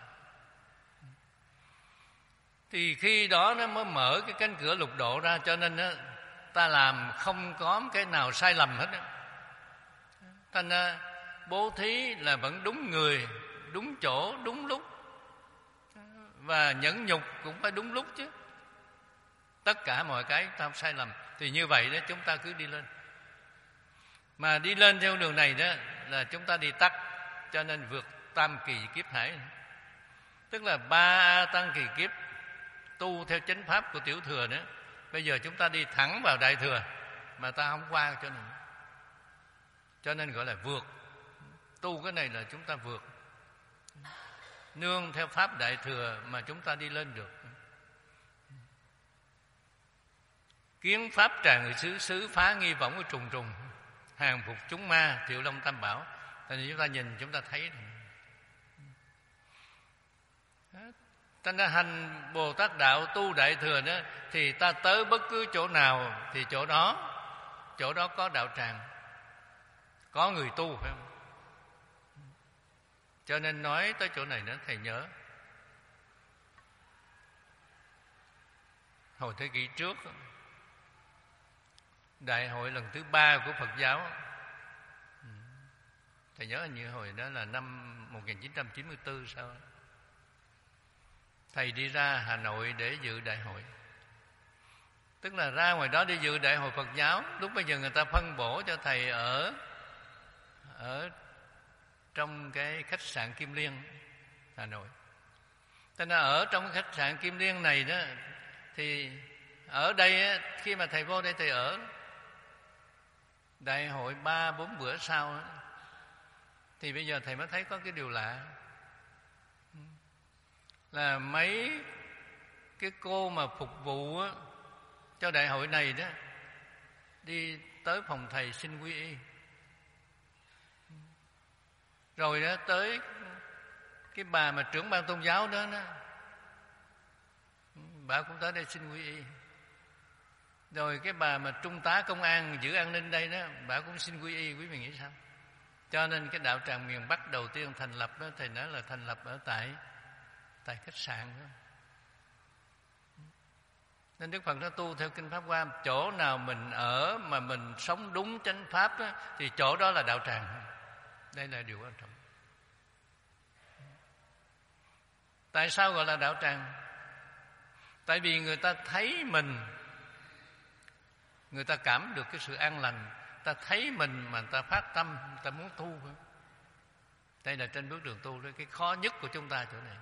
Thì khi đó nó mới mở cái cánh cửa lục độ ra. Cho nên đó, ta làm không có cái nào sai lầm hết đó. Thành ra bố thí là vẫn đúng người, đúng chỗ, đúng lúc. Và nhẫn nhục cũng phải đúng lúc chứ. Tất cả mọi cái ta sai lầm. Thì như vậy đó chúng ta cứ đi lên. Mà đi lên theo đường này đó là chúng ta đi tắt. Cho nên vượt tam kỳ kiếp hải. Tức là ba tăng kỳ kiếp tu theo chánh pháp của tiểu thừa nữa. Bây giờ chúng ta đi thẳng vào đại thừa, mà ta không qua cho nên. Cho nên gọi là vượt. Tu cái này là chúng ta vượt. Nương theo pháp đại thừa mà chúng ta đi lên được. Kiến pháp tràn người xứ, xứ phá nghi võng của trùng trùng, hàng phục chúng ma, Thiệu Long Tam Bảo. Thì chúng ta nhìn chúng ta thấy. Ta đã hành Bồ Tát đạo tu đại thừa đó, thì ta tới bất cứ chỗ nào thì chỗ đó, chỗ đó có đạo tràng, có người tu, phải không? Cho nên nói tới chỗ này nữa, thầy nhớ hồi thế kỷ trước, đại hội lần thứ ba của Phật giáo. Thầy nhớ như hồi đó là năm một nghìn chín trăm chín mươi tư sao? Thầy đi ra Hà Nội để dự đại hội. Tức là ra ngoài đó đi dự đại hội Phật giáo. Lúc bây giờ người ta phân bổ cho thầy ở Ở trong cái khách sạn Kim Liên, Hà Nội. Thế nên ở trong cái khách sạn Kim Liên này đó, thì ở đây khi mà thầy vô đây thầy ở đại hội ba bốn bữa sau đó, thì bây giờ thầy mới thấy có cái điều lạ là mấy cái cô mà phục vụ á, cho đại hội này đó đi tới phòng thầy xin quy y. Rồi đó tới cái bà mà trưởng ban tôn giáo đó, đó bà cũng tới đây xin quy y. Rồi cái bà mà trung tá công an giữ an ninh đây đó, bà cũng xin quy y. Quý vị nghĩ sao? Cho nên cái đạo tràng miền Bắc đầu tiên thành lập đó, thầy nói là thành lập ở tại tại khách sạn đó. Nên Đức Phật nó tu theo kinh Pháp Hoa, chỗ nào mình ở mà mình sống đúng chánh pháp đó, thì chỗ đó là đạo tràng. Đây là điều quan trọng. Tại sao gọi là đạo tràng? Tại vì người ta thấy mình, người ta cảm được cái sự an lành, ta thấy mình mà người ta phát tâm, người ta muốn tu. Đây là trên bước đường tu đó, cái khó nhất của chúng ta chỗ này.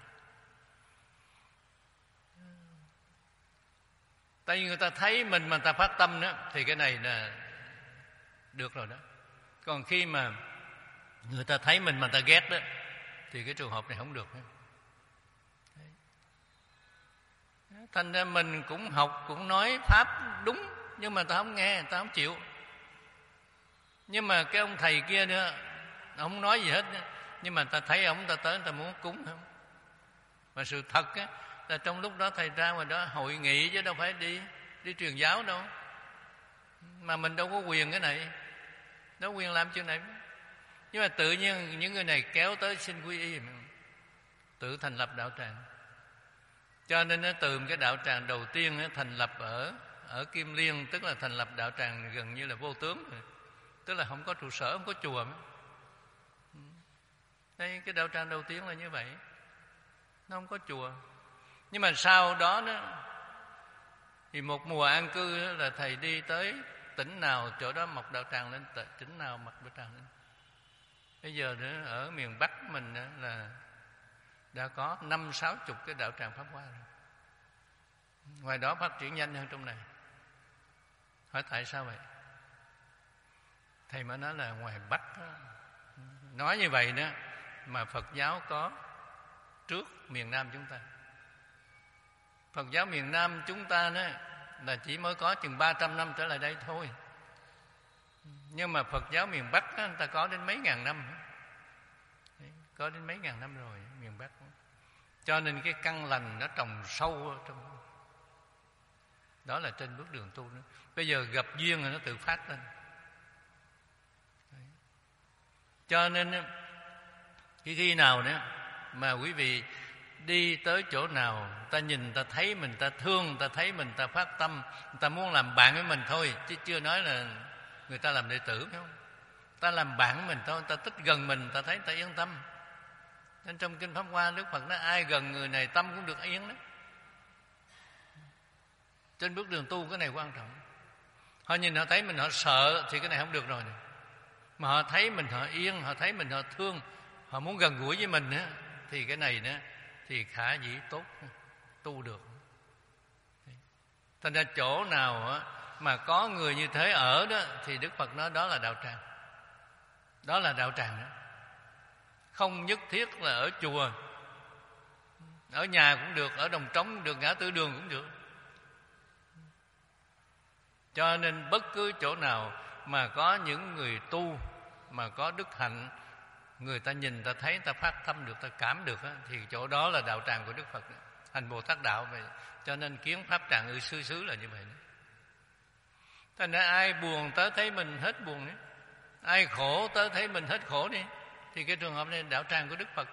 Tại vì người ta thấy mình mà người ta phát tâm đó, thì cái này là được rồi đó. Còn khi mà người ta thấy mình mà người ta ghét đó, thì cái trường hợp này không được. Thành ra mình cũng học, cũng nói pháp đúng, nhưng mà ta không nghe, ta không chịu. Nhưng mà cái ông thầy kia nữa, không nói gì hết, nhưng mà ta thấy ông, ta tới, ta muốn cúng không. Mà sự thật á, là trong lúc đó thầy ra ngoài đó hội nghị chứ đâu phải đi đi truyền giáo đâu. Mà mình đâu có quyền cái này, đâu có quyền làm chuyện này. Nhưng mà tự nhiên những người này kéo tới xin quy y, tự thành lập đạo tràng. Cho nên nó từ cái đạo tràng đầu tiên nó thành lập ở ở Kim Liên, tức là thành lập đạo tràng gần như là vô tướng rồi. Tức là không có trụ sở, không có chùa. Đây, cái đạo tràng đầu tiên là như vậy, nó không có chùa. Nhưng mà sau đó đó thì một mùa an cư là thầy đi tới tỉnh nào chỗ đó mọc đạo tràng lên, tỉnh nào mọc đạo tràng lên. Bây giờ nữa ở miền Bắc mình là đã có năm sáu chục cái đạo tràng Pháp Hoa rồi. Ngoài đó phát triển nhanh hơn trong này. Hỏi tại sao vậy? Thầy mới nói là ngoài Bắc đó, nói như vậy đó mà Phật giáo có trước miền Nam chúng ta. Phật giáo miền Nam chúng ta đó là chỉ mới có chừng ba trăm năm trở lại đây thôi. Nhưng mà Phật giáo miền Bắc đó, người ta có đến mấy ngàn năm. Có đến mấy ngàn năm rồi miền Bắc. Cho nên cái căn lành nó trồng sâu ở trong đó, là trên bước đường tu nữa. Bây giờ gặp duyên rồi nó tự phát lên. Đấy. Cho nên Khi khi nào nữa mà quý vị đi tới chỗ nào, ta nhìn ta thấy mình, ta thương, ta thấy mình, ta phát tâm, ta muốn làm bạn với mình thôi, chứ chưa nói là người ta làm đệ tử, phải không? Ta làm bạn với mình thôi, ta thích gần mình, ta thấy ta yên tâm. Nên trong Kinh Pháp Hoa, Đức Phật nói ai gần người này tâm cũng được yên đó. Trên bước đường tu cái này quan trọng. Họ nhìn họ thấy mình họ sợ thì cái này không được rồi này. Mà họ thấy mình họ yên, họ thấy mình họ thương, họ muốn gần gũi với mình nữa, thì cái này nữa thì khả dĩ tốt, tu được. Thành ra chỗ nào mà có người như thế ở đó thì Đức Phật nói đó là đạo tràng. Đó là đạo tràng đó. Không nhất thiết là ở chùa, ở nhà cũng được, ở đồng trống cũng được, ngã tư đường cũng được. Cho nên bất cứ chỗ nào mà có những người tu mà có đức hạnh, người ta nhìn, ta thấy, ta phát tâm được, ta cảm được, thì chỗ đó là đạo tràng của Đức Phật, hành Bồ Tát đạo vậy. Cho nên kiến pháp tràng ư xứ xứ là như vậy. Thành ra ai buồn tới thấy mình hết buồn đi, ai khổ tới thấy mình hết khổ đi, thì cái trường hợp này đạo tràng của Đức Phật.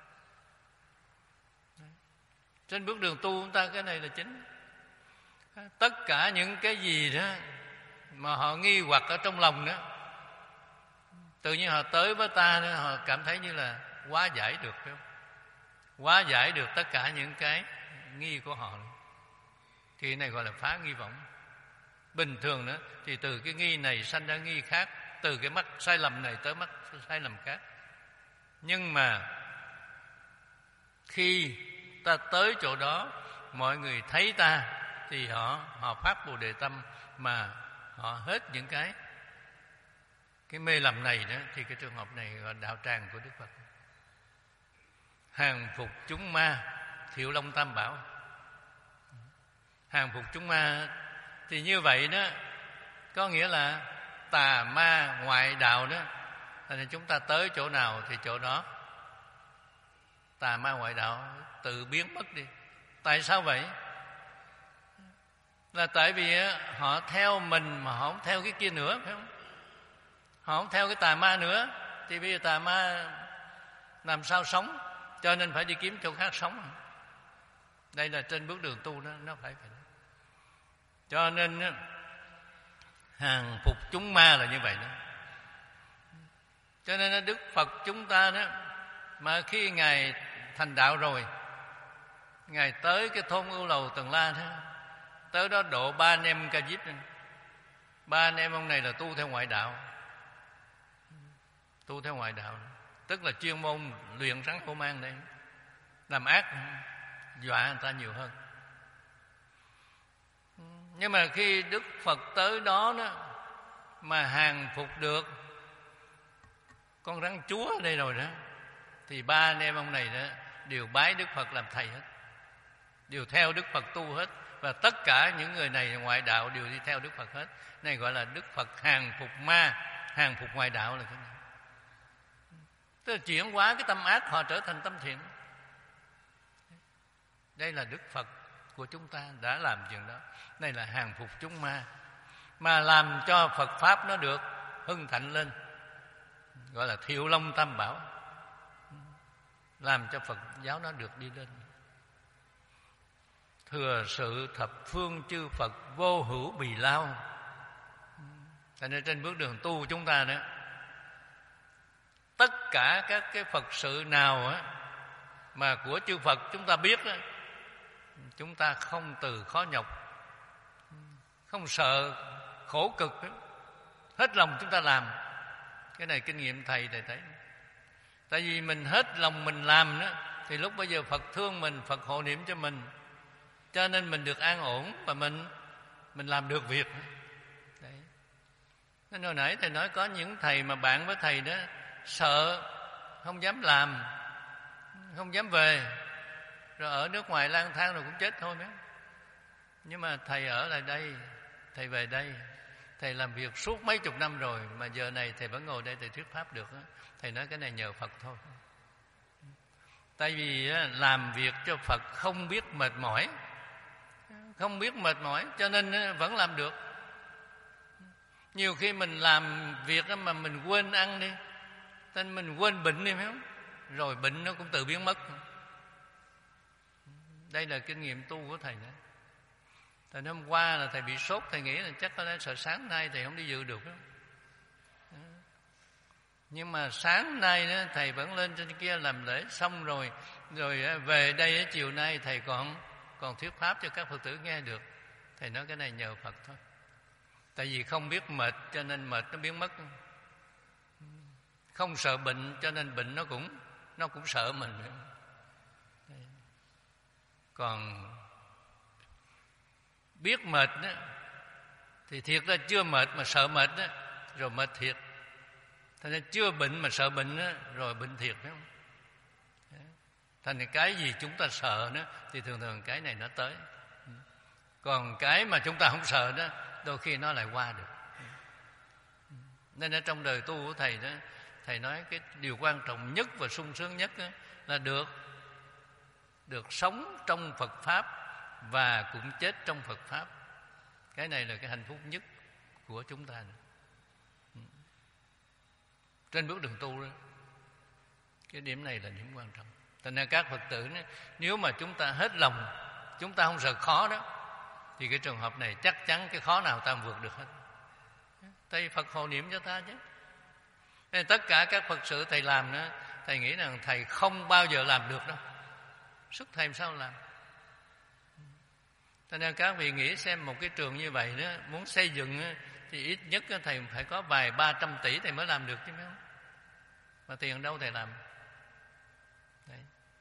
Trên bước đường tu chúng ta cái này là chính. Tất cả những cái gì đó mà họ nghi hoặc ở trong lòng đó, tự nhiên họ tới với ta đó, họ cảm thấy như là hóa giải được, phải không? Hóa giải được tất cả những cái nghi của họ, thì này gọi là phá nghi vọng. Bình thường nữa thì từ cái nghi này sanh ra nghi khác, từ cái mắc sai lầm này tới mắc sai lầm khác. Nhưng mà khi ta tới chỗ đó, mọi người thấy ta thì họ họ phát Bồ Đề tâm, mà họ hết những cái cái mê lầm này nữa, thì cái trường hợp này gọi đạo tràng của Đức Phật. Hàng phục chúng ma, Thiệu Long Tam Bảo. Hàng phục chúng ma thì như vậy đó, có nghĩa là tà ma ngoại đạo đó, nên chúng ta tới chỗ nào thì chỗ đó tà ma ngoại đạo tự biến mất đi. Tại sao vậy? Là tại vì họ theo mình mà họ không theo cái kia nữa, phải không? Họ không theo cái tà ma nữa, thì bây giờ tà ma làm sao sống? Cho nên phải đi kiếm chỗ khác sống. Đây là trên bước đường tu đó, nó phải phải. Cho nên hàng phục chúng ma là như vậy đó. Cho nên Đức Phật chúng ta đó, mà khi Ngài thành đạo rồi, Ngài tới cái thôn Ưu Lầu Tần La đó, tới đó độ ba anh em Ca Diếp. Ba anh em ông này là tu theo ngoại đạo, tu theo ngoại đạo, tức là chuyên môn luyện rắn hổ mang đây, làm ác, dọa người ta nhiều hơn. Nhưng mà khi Đức Phật tới đó đó mà hàng phục được con rắn chúa ở đây rồi đó, thì ba anh em ông này đó đều bái Đức Phật làm thầy hết, đều theo Đức Phật tu hết, và tất cả những người này ngoại đạo đều đi theo Đức Phật hết. Này gọi là Đức Phật hàng phục ma, hàng phục ngoại đạo là thế này. Tức là chuyển hóa cái tâm ác họ trở thành tâm thiện. Đây là Đức Phật của chúng ta đã làm chuyện đó. Đây là hàng phục chúng ma, mà làm cho Phật Pháp nó được hưng thịnh lên, gọi là Thiệu Long Tam Bảo, làm cho Phật giáo nó được đi lên. Thừa sự thập phương chư Phật vô hữu bì lao. Cho nên trên bước đường tu chúng ta đó, tất cả các cái Phật sự nào á mà của chư Phật chúng ta biết đó, chúng ta không từ khó nhọc, không sợ khổ cực đó. Hết lòng chúng ta làm. Cái này kinh nghiệm thầy thầy thấy. Tại vì mình hết lòng mình làm đó, thì lúc bây giờ Phật thương mình, Phật hộ niệm cho mình, cho nên mình được an ổn và mình mình làm được việc. Đấy. Nên hồi nãy thầy nói có những thầy mà bạn với thầy đó sợ, không dám làm, không dám về, rồi ở nước ngoài lang thang rồi cũng chết thôi mấy. Nhưng mà thầy ở lại đây, thầy về đây, thầy làm việc suốt mấy chục năm rồi, mà giờ này thầy vẫn ngồi đây thầy thuyết pháp được đó. Thầy nói cái này nhờ Phật thôi. Tại vì làm việc cho Phật không biết mệt mỏi, không biết mệt mỏi, cho nên vẫn làm được. Nhiều khi mình làm việc mà mình quên ăn đi, nên mình quên bệnh đi, phải không? rồi bệnh nó cũng tự biến mất. Đây là kinh nghiệm tu của thầy đó. Thầy hôm qua là thầy bị sốt, thầy nghĩ là chắc có lẽ sợ sáng nay thầy không đi dự được đó. Nhưng mà sáng nay đó, thầy vẫn lên trên kia làm lễ xong rồi, rồi về đây chiều nay thầy còn còn thuyết pháp cho các Phật tử nghe được. Thầy nói cái này nhờ Phật thôi. Tại vì không biết mệt cho nên mệt nó biến mất. Không sợ bệnh cho nên bệnh nó cũng nó cũng sợ mình. Còn biết mệt đó, thì thiệt ra chưa mệt mà sợ mệt đó, rồi mệt thiệt. Thành ra chưa bệnh mà sợ bệnh đó, rồi bệnh thiệt đó. Thành ra cái gì chúng ta sợ đó, thì thường thường cái này nó tới. Còn cái mà chúng ta không sợ đó, đôi khi nó lại qua được. Nên ở trong đời tu của thầy đó, thầy nói cái điều quan trọng nhất và sung sướng nhất đó, là được được sống trong Phật Pháp và cũng chết trong Phật Pháp. Cái này là cái hạnh phúc nhất của chúng ta. Trên bước đường tu đó, cái điểm này là điểm quan trọng. Thành ra các Phật tử đó, nếu mà chúng ta hết lòng, chúng ta không sợ khó đó, thì cái trường hợp này chắc chắn cái khó nào ta vượt được hết. Tại Phật hộ niệm cho ta chứ. Nên tất cả các Phật sự thầy làm đó, thầy nghĩ rằng thầy không bao giờ làm được đâu. Sức thầy làm sao làm. Cho nên các vị nghĩ xem một cái trường như vậy đó, muốn xây dựng đó, thì ít nhất thầy phải có vài ba trăm tỷ thầy mới làm được chứ mấy không. Mà tiền đâu thầy làm. Đấy.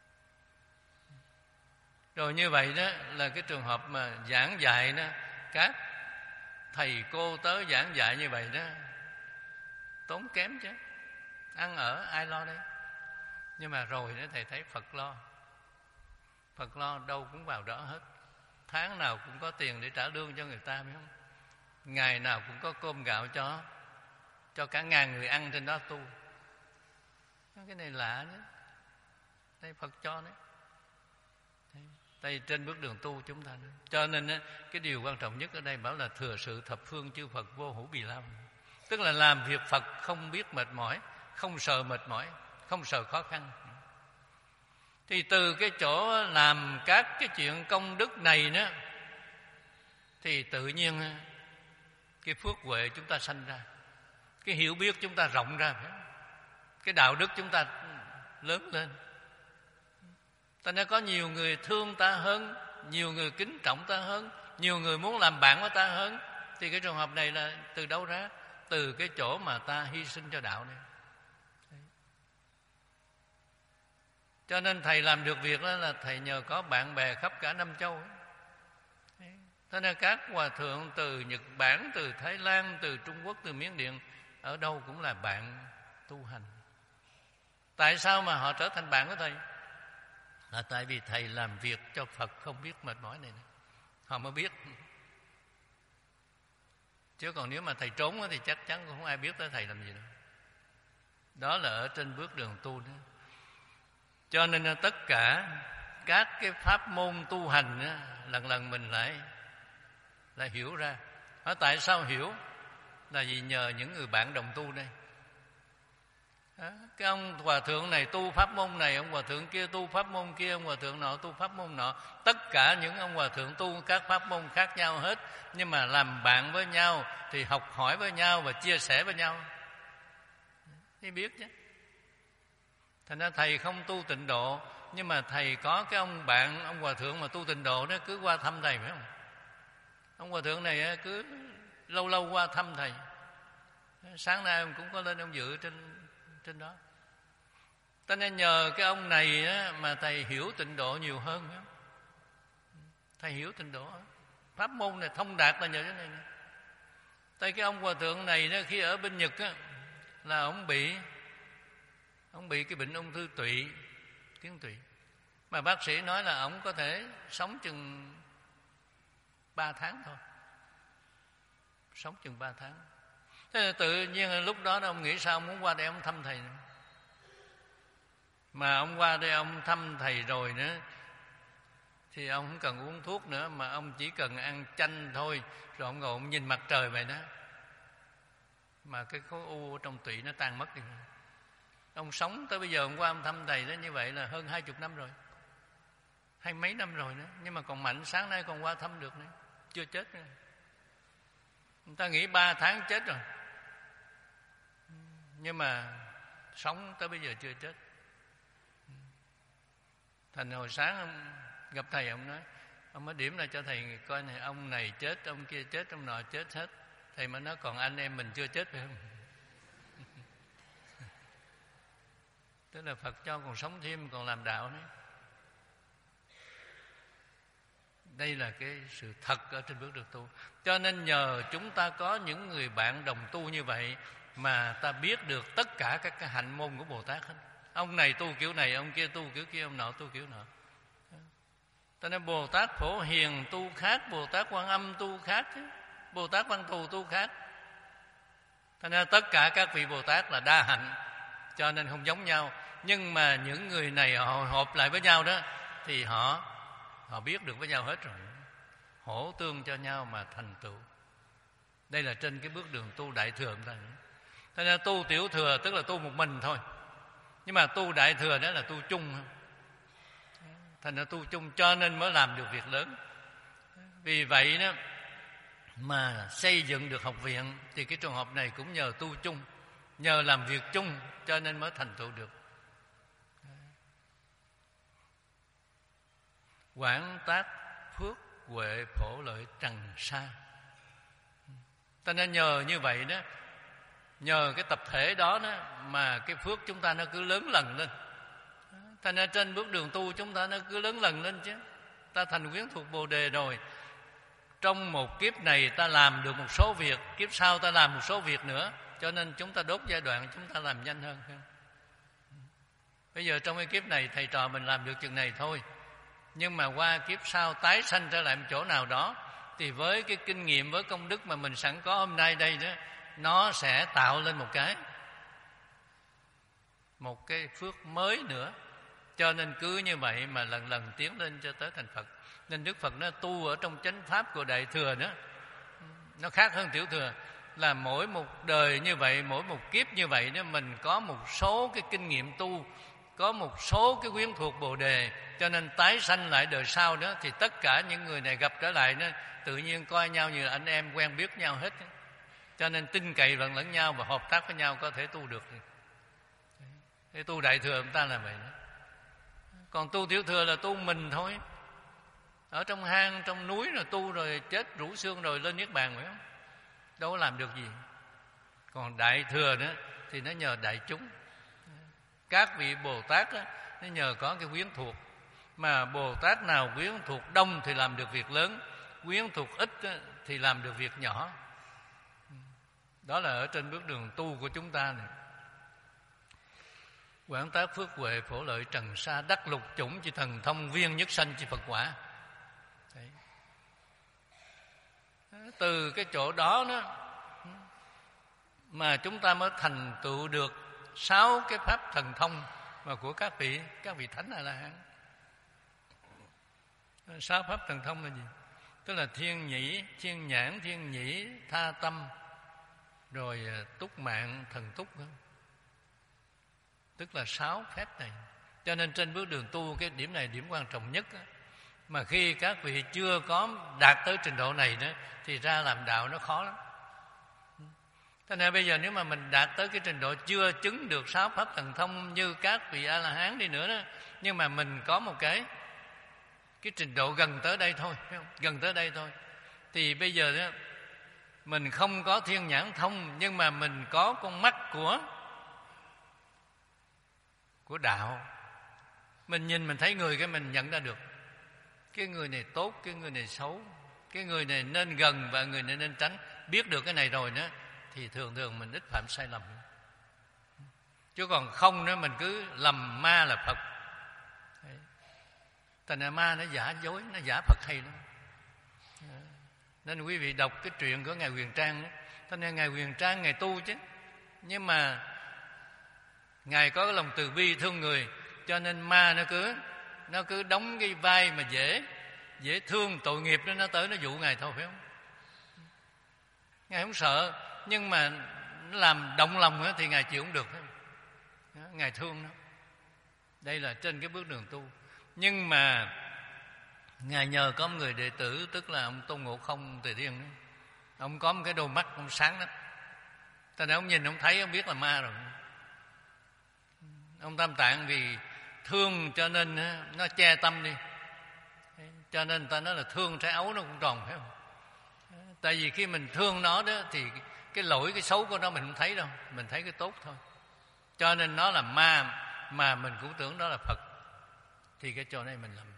Rồi như vậy đó là cái trường hợp mà giảng dạy đó, các thầy cô tới giảng dạy như vậy đó, tốn kém chứ. Ăn ở ai lo đây. Nhưng mà rồi đó thầy thấy Phật lo. Phật lo đâu cũng vào đó hết. Tháng nào cũng có tiền để trả lương cho người ta, phải không? Ngày nào cũng có cơm gạo cho cho cả ngàn người ăn trên đó tu. Cái này lạ nhé. Đây Phật cho đấy. Đây trên bước đường tu chúng ta đó. Cho nên cái điều quan trọng nhất ở đây bảo là thừa sự thập phương chư Phật vô hữu bì lâm. Tức là làm việc Phật không biết mệt mỏi, không sợ mệt mỏi, không sợ khó khăn. Thì từ cái chỗ làm các cái chuyện công đức này đó, thì tự nhiên cái phước huệ chúng ta sanh ra, cái hiểu biết chúng ta rộng ra, cái đạo đức chúng ta lớn lên. Ta nên có nhiều người thương ta hơn, nhiều người kính trọng ta hơn, nhiều người muốn làm bạn với ta hơn. Thì cái trường hợp này là từ đâu ra? Từ cái chỗ mà ta hy sinh cho đạo này. Cho nên thầy làm được việc đó là thầy nhờ có bạn bè khắp cả năm châu. Thế nên các hòa thượng từ Nhật Bản, từ Thái Lan, từ Trung Quốc, từ Miến Điện, ở đâu cũng là bạn tu hành. Tại sao mà họ trở thành bạn của thầy? Là tại vì thầy làm việc cho Phật không biết mệt mỏi này, này. Họ mới biết. Chứ còn nếu mà thầy trốn thì chắc chắn không ai biết tới thầy làm gì đâu. Đó là ở trên bước đường tu đó. Cho nên tất cả các cái pháp môn tu hành đó, lần lần mình lại lại hiểu ra. Ở tại sao hiểu? Là vì nhờ những người bạn đồng tu đây. Đó, cái ông hòa thượng này tu pháp môn này, ông hòa thượng kia tu pháp môn kia, ông hòa thượng nọ tu pháp môn nọ. Tất cả những ông hòa thượng tu các pháp môn khác nhau hết, nhưng mà làm bạn với nhau thì học hỏi với nhau và chia sẻ với nhau. Thì biết chứ. Thành ra thầy không tu tịnh độ, nhưng mà thầy có cái ông bạn, ông hòa thượng mà tu tịnh độ đó cứ qua thăm thầy, phải không? Ông hòa thượng này cứ lâu lâu qua thăm thầy. Sáng nay ông cũng có lên ông dự trên trên đó. Cho nên nhờ cái ông này á, mà thầy hiểu tịnh độ nhiều hơn. Phải không? Thầy hiểu tịnh độ. Pháp môn này thông đạt là nhờ cái này. Tại cái ông hòa thượng này đó, khi ở bên Nhật á, là ông bị ông bị cái bệnh ung thư tụy, tuyến tụy. Mà bác sĩ nói là ông có thể sống chừng ba tháng thôi. Sống chừng ba tháng. Thế là tự nhiên lúc đó ông nghĩ sao ông muốn qua đây ông thăm thầy nữa. Mà ông qua đây ông thăm thầy rồi nữa thì ông không cần uống thuốc nữa, mà ông chỉ cần ăn chanh thôi. Rồi ông ngồi ông nhìn mặt trời vậy đó, mà cái khối u trong tụy nó tan mất đi. Ông sống tới bây giờ, hôm qua ông thăm thầy đó, như vậy là hơn hai chục năm rồi, hai mấy năm rồi nữa, nhưng mà còn mạnh. Sáng nay còn qua thăm được nữa, chưa chết nữa. Người ta nghĩ ba tháng chết rồi, nhưng mà sống tới bây giờ chưa chết. Thành hồi sáng ông gặp thầy, ông nói, ông mới điểm ra cho thầy coi này, ông này chết, ông kia chết, ông nọ chết hết. Thầy mới nói còn anh em mình chưa chết phải không? Tức là Phật cho còn sống thêm, còn làm đạo nữa. Đây là cái sự thật ở trên bước đường tu. Cho nên nhờ chúng ta có những người bạn đồng tu như vậy mà ta biết được tất cả các cái hạnh môn của Bồ Tát hết. Ông này tu kiểu này, ông kia tu kiểu kia, ông nọ tu kiểu nọ. Cho nên Bồ Tát Phổ Hiền tu khác, Bồ Tát Quan Âm tu khác chứ, Bồ Tát Văn Thù tu khác. Cho nên tất cả các vị Bồ Tát là đa hạnh, cho nên không giống nhau. Nhưng mà những người này họ hợp lại với nhau đó, thì họ họ biết được với nhau hết rồi, hỗ tương cho nhau mà thành tựu. Đây là trên cái bước đường tu đại thừa chúng ta. Cho nên tu tiểu thừa tức là tu một mình thôi, nhưng mà tu đại thừa đó là tu chung. Thành ra tu chung cho nên mới làm được việc lớn. Vì vậy đó mà xây dựng được học viện, thì cái trường hợp này cũng nhờ tu chung, nhờ làm việc chung cho nên mới thành tựu được. Quảng tác phước huệ phổ lợi trần sa. Ta nên nhờ như vậy đó, nhờ cái tập thể đó đó mà cái phước chúng ta nó cứ lớn lần lên. Ta nên trên bước đường tu chúng ta nó cứ lớn lần lên chứ. Ta thành quyến thuộc Bồ Đề rồi, trong một kiếp này ta làm được một số việc, kiếp sau ta làm một số việc nữa, cho nên chúng ta đốt giai đoạn, chúng ta làm nhanh hơn. Bây giờ trong cái kiếp này thầy trò mình làm được chừng này thôi, nhưng mà qua kiếp sau tái sanh trở lại một chỗ nào đó, thì với cái kinh nghiệm, với công đức mà mình sẵn có hôm nay đây đó, nó sẽ tạo lên một cái một cái phước mới nữa. Cho nên cứ như vậy mà lần lần tiến lên cho tới thành Phật. Nên Đức Phật nó tu ở trong chánh pháp của đại thừa đó, nó khác hơn tiểu thừa, là mỗi một đời như vậy, mỗi một kiếp như vậy đó, mình có một số cái kinh nghiệm tu, có một số cái quyến thuộc Bồ Đề, cho nên tái sanh lại đời sau đó, thì tất cả những người này gặp trở lại đó, tự nhiên coi nhau như là anh em quen biết nhau hết. Cho nên tin cậy lẫn lẫn nhau và hợp tác với nhau có thể tu được. Cái tu đại thừa chúng ta là vậy đó. Còn tu tiểu thừa là tu mình thôi, ở trong hang, trong núi rồi tu rồi chết rũ xương rồi lên niết bàn, phải không? Đâu có làm được gì. Còn đại thừa đó thì nó nhờ đại chúng. Các vị Bồ Tát đó, nó nhờ có cái quyến thuộc. Mà Bồ Tát nào quyến thuộc đông thì làm được việc lớn, quyến thuộc ít đó, thì làm được việc nhỏ. Đó là ở trên bước đường tu của chúng ta này. Quảng tác phước huệ phổ lợi trần sa, đắc lục chủng chi thần thông, viên nhất sanh chi Phật quả. Đấy. Từ cái chỗ đó đó mà chúng ta mới thành tựu được sáu cái pháp thần thông mà của các vị các vị thánh A La Hán. Sáu pháp thần thông là gì? Tức là thiên nhĩ, thiên nhãn, thiên nhĩ, tha tâm, rồi túc mạng, thần túc đó. Tức là sáu phép này. Cho nên trên bước đường tu, cái điểm này điểm quan trọng nhất đó. Mà khi các vị chưa có đạt tới trình độ này đó, thì ra làm đạo nó khó lắm. Cho nên bây giờ nếu mà mình đạt tới cái trình độ chưa chứng được sáu pháp thần thông như các vị A La Hán đi nữa đó, nhưng mà mình có một cái cái trình độ gần tới đây thôi, phải không? Gần tới đây thôi, thì bây giờ đó mình không có thiên nhãn thông, nhưng mà mình có con mắt của của đạo. Mình nhìn mình thấy người, cái mình nhận ra được cái người này tốt, cái người này xấu, cái người này nên gần và người này nên tránh. Biết được cái này rồi đó thì thường thường mình ít phạm sai lầm. Chứ còn không nữa mình cứ lầm ma là Phật. Thành ra ma nó giả dối, nó giả Phật hay lắm. Nên quý vị đọc cái chuyện của Ngài Huyền Trang đó. Thành ra Ngài Huyền Trang Ngài tu chứ, nhưng mà Ngài có cái lòng từ bi thương người, cho nên ma nó cứ nó cứ đóng cái vai mà dễ dễ thương tội nghiệp đó, nó tới nó dụ Ngài thôi, phải không? Ngài không sợ, nhưng mà nó làm động lòng thì Ngài chịu không được. Ngài thương nó. Đây là trên cái bước đường tu. Nhưng mà Ngài nhờ có một người đệ tử, tức là ông Tôn Ngộ Không Tề Thiên đó. Ông có một cái đôi mắt ông sáng lắm, cho nên ông nhìn ông thấy ông biết là ma rồi. Ông Tam Tạng vì thương cho nên nó che tâm đi, cho nên người ta nói là thương trái ấu nó cũng tròn, phải không? Tại vì khi mình thương nó đó thì cái lỗi, cái xấu của nó mình không thấy đâu, mình thấy cái tốt thôi. Cho nên nó là ma mà mình cũng tưởng đó là Phật, thì cái chỗ này mình làm.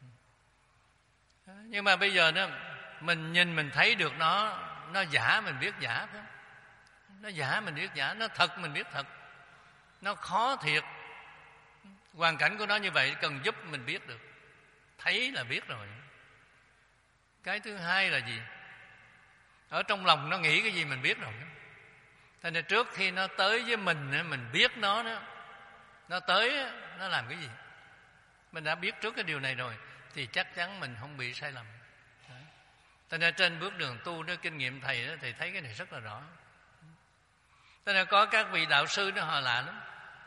Nhưng mà bây giờ đó mình nhìn mình thấy được nó nó giả, mình biết giả, phải không? Nó giả mình biết giả, nó thật mình biết thật. Nó khó thiệt. Hoàn cảnh của nó như vậy cần giúp mình biết được. Thấy là biết rồi. Cái thứ hai là gì? Ở trong lòng nó nghĩ cái gì mình biết rồi. Thế nên trước khi nó tới với mình, mình biết nó đó, nó tới nó làm cái gì, mình đã biết trước cái điều này rồi, thì chắc chắn mình không bị sai lầm. Thế nên trên bước đường tu đó, kinh nghiệm thầy đó, thầy thấy cái này rất là rõ. Thế nên có các vị đạo sư đó họ lạ lắm.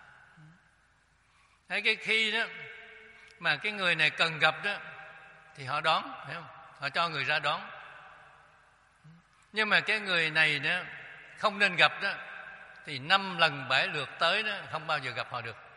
Thấy cái khi đó mà cái người này cần gặp đó thì họ đón, phải không? Họ cho người ra đón. Nhưng mà cái người này đó không nên gặp đó thì năm lần bảy lượt tới đó không bao giờ gặp họ được.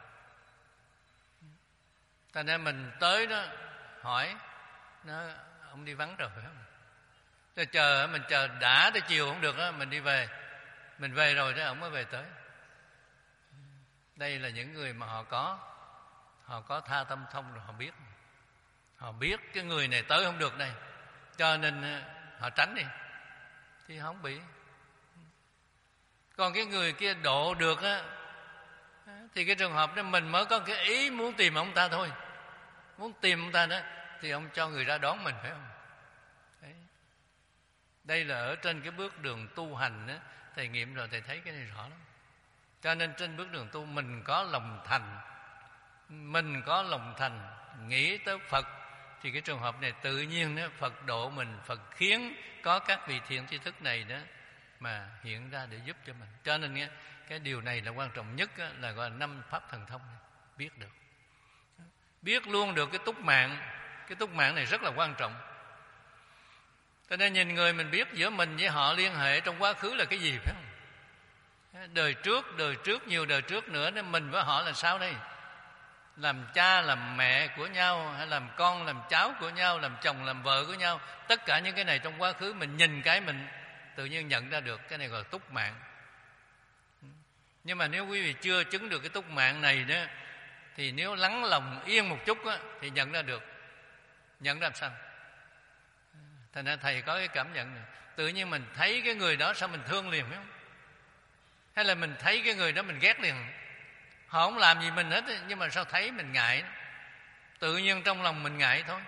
Cho nên mình tới đó hỏi nó, ông đi vắng rồi phải không? Rồi chờ mình chờ đã tới chiều không được đó, mình đi về. Mình về rồi đó ông mới về tới. Đây là những người mà họ có Họ có tha tâm thông rồi, họ biết. Họ biết cái người này tới không được đây, cho nên họ tránh đi, thì không bị. Còn cái người kia độ được á, thì cái trường hợp đó mình mới có cái ý muốn tìm ông ta thôi. Muốn tìm ông ta đó thì ông cho người ra đón mình, phải không? Đấy. Đây là ở trên cái bước đường tu hành đó, thầy nghiệm rồi thầy thấy cái này rõ lắm. Cho nên trên bước đường tu mình có lòng thành, mình có lòng thành nghĩ tới Phật, thì cái trường hợp này tự nhiên đó, Phật độ mình, Phật khiến có các vị thiện tri thức này đó mà hiện ra để giúp cho mình. Cho nên cái điều này là quan trọng nhất, là gọi là năm pháp thần thông này. Biết được, biết luôn được cái túc mạng. Cái túc mạng này rất là quan trọng. Cho nên nhìn người mình biết giữa mình với họ liên hệ trong quá khứ là cái gì, phải không? Đời trước, đời trước, nhiều đời trước nữa, nên mình với họ là sao đây? Làm cha, làm mẹ của nhau, hay làm con, làm cháu của nhau, làm chồng, làm vợ của nhau. Tất cả những cái này trong quá khứ mình nhìn cái mình tự nhiên nhận ra được. Cái này gọi là túc mạng. Nhưng mà nếu quý vị chưa chứng được cái túc mạng này đó, thì nếu lắng lòng yên một chút đó, thì nhận ra được. Nhận ra làm sao? Thành ra thầy có cái cảm nhận này. Tự nhiên mình thấy cái người đó sao mình thương liền, phải không? Hay là mình thấy cái người đó mình ghét liền. Họ không làm gì mình hết, nhưng mà sao thấy mình ngại. Tự nhiên trong lòng mình ngại thôi.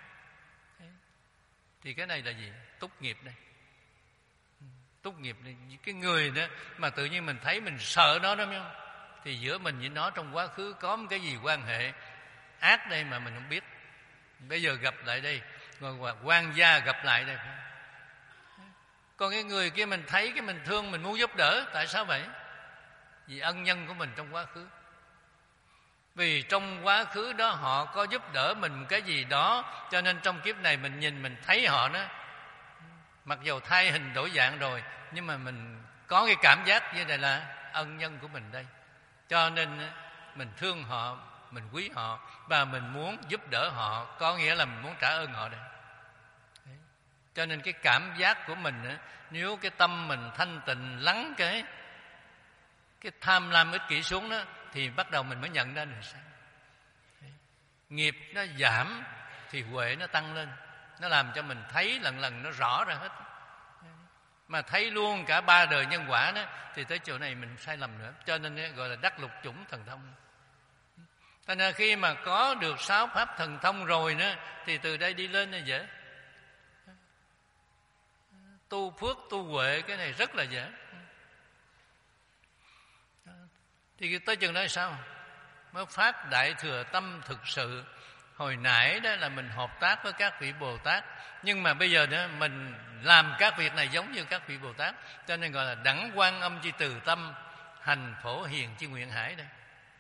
Thì cái này là gì? Túc nghiệp đây. Túc nghiệp đây. Cái người đó mà tự nhiên mình thấy mình sợ nó đó, không? Thì giữa mình với nó trong quá khứ có một cái gì quan hệ ác đây mà mình không biết. Bây giờ gặp lại đây, rồi quan gia gặp lại đây. Còn cái người kia mình thấy cái mình thương, mình muốn giúp đỡ. Tại sao vậy? Vì ân nhân của mình trong quá khứ. Vì trong quá khứ đó họ có giúp đỡ mình một cái gì đó, cho nên trong kiếp này mình nhìn mình thấy họ đó, mặc dù thay hình đổi dạng rồi, nhưng mà mình có cái cảm giác như này là ân nhân của mình đây. Cho nên mình thương họ, mình quý họ, và mình muốn giúp đỡ họ, có nghĩa là mình muốn trả ơn họ đây. Đấy. Cho nên cái cảm giác của mình, nếu cái tâm mình thanh tịnh, lắng cái cái tham lam ích kỷ xuống đó, thì bắt đầu mình mới nhận ra được sao. Đấy. Nghiệp nó giảm thì huệ nó tăng lên, nó làm cho mình thấy lần lần nó rõ ra hết. Đấy. Mà thấy luôn cả ba đời nhân quả đó, thì tới chỗ này mình sai lầm nữa. Cho nên gọi là đắc lục chủng thần thông. Cho nên khi mà có được sáu pháp thần thông rồi nữa, thì từ đây đi lên là dễ. Tu phước, tu huệ, cái này rất là dễ. Thì tới chừng đó là sao? Mới phát đại thừa tâm thực sự. Hồi nãy đó là mình hợp tác với các vị Bồ Tát, nhưng mà bây giờ đó mình làm các việc này giống như các vị Bồ Tát, cho nên gọi là đẳng Quan Âm chi từ tâm, hành Phổ Hiền chi nguyện hải đây.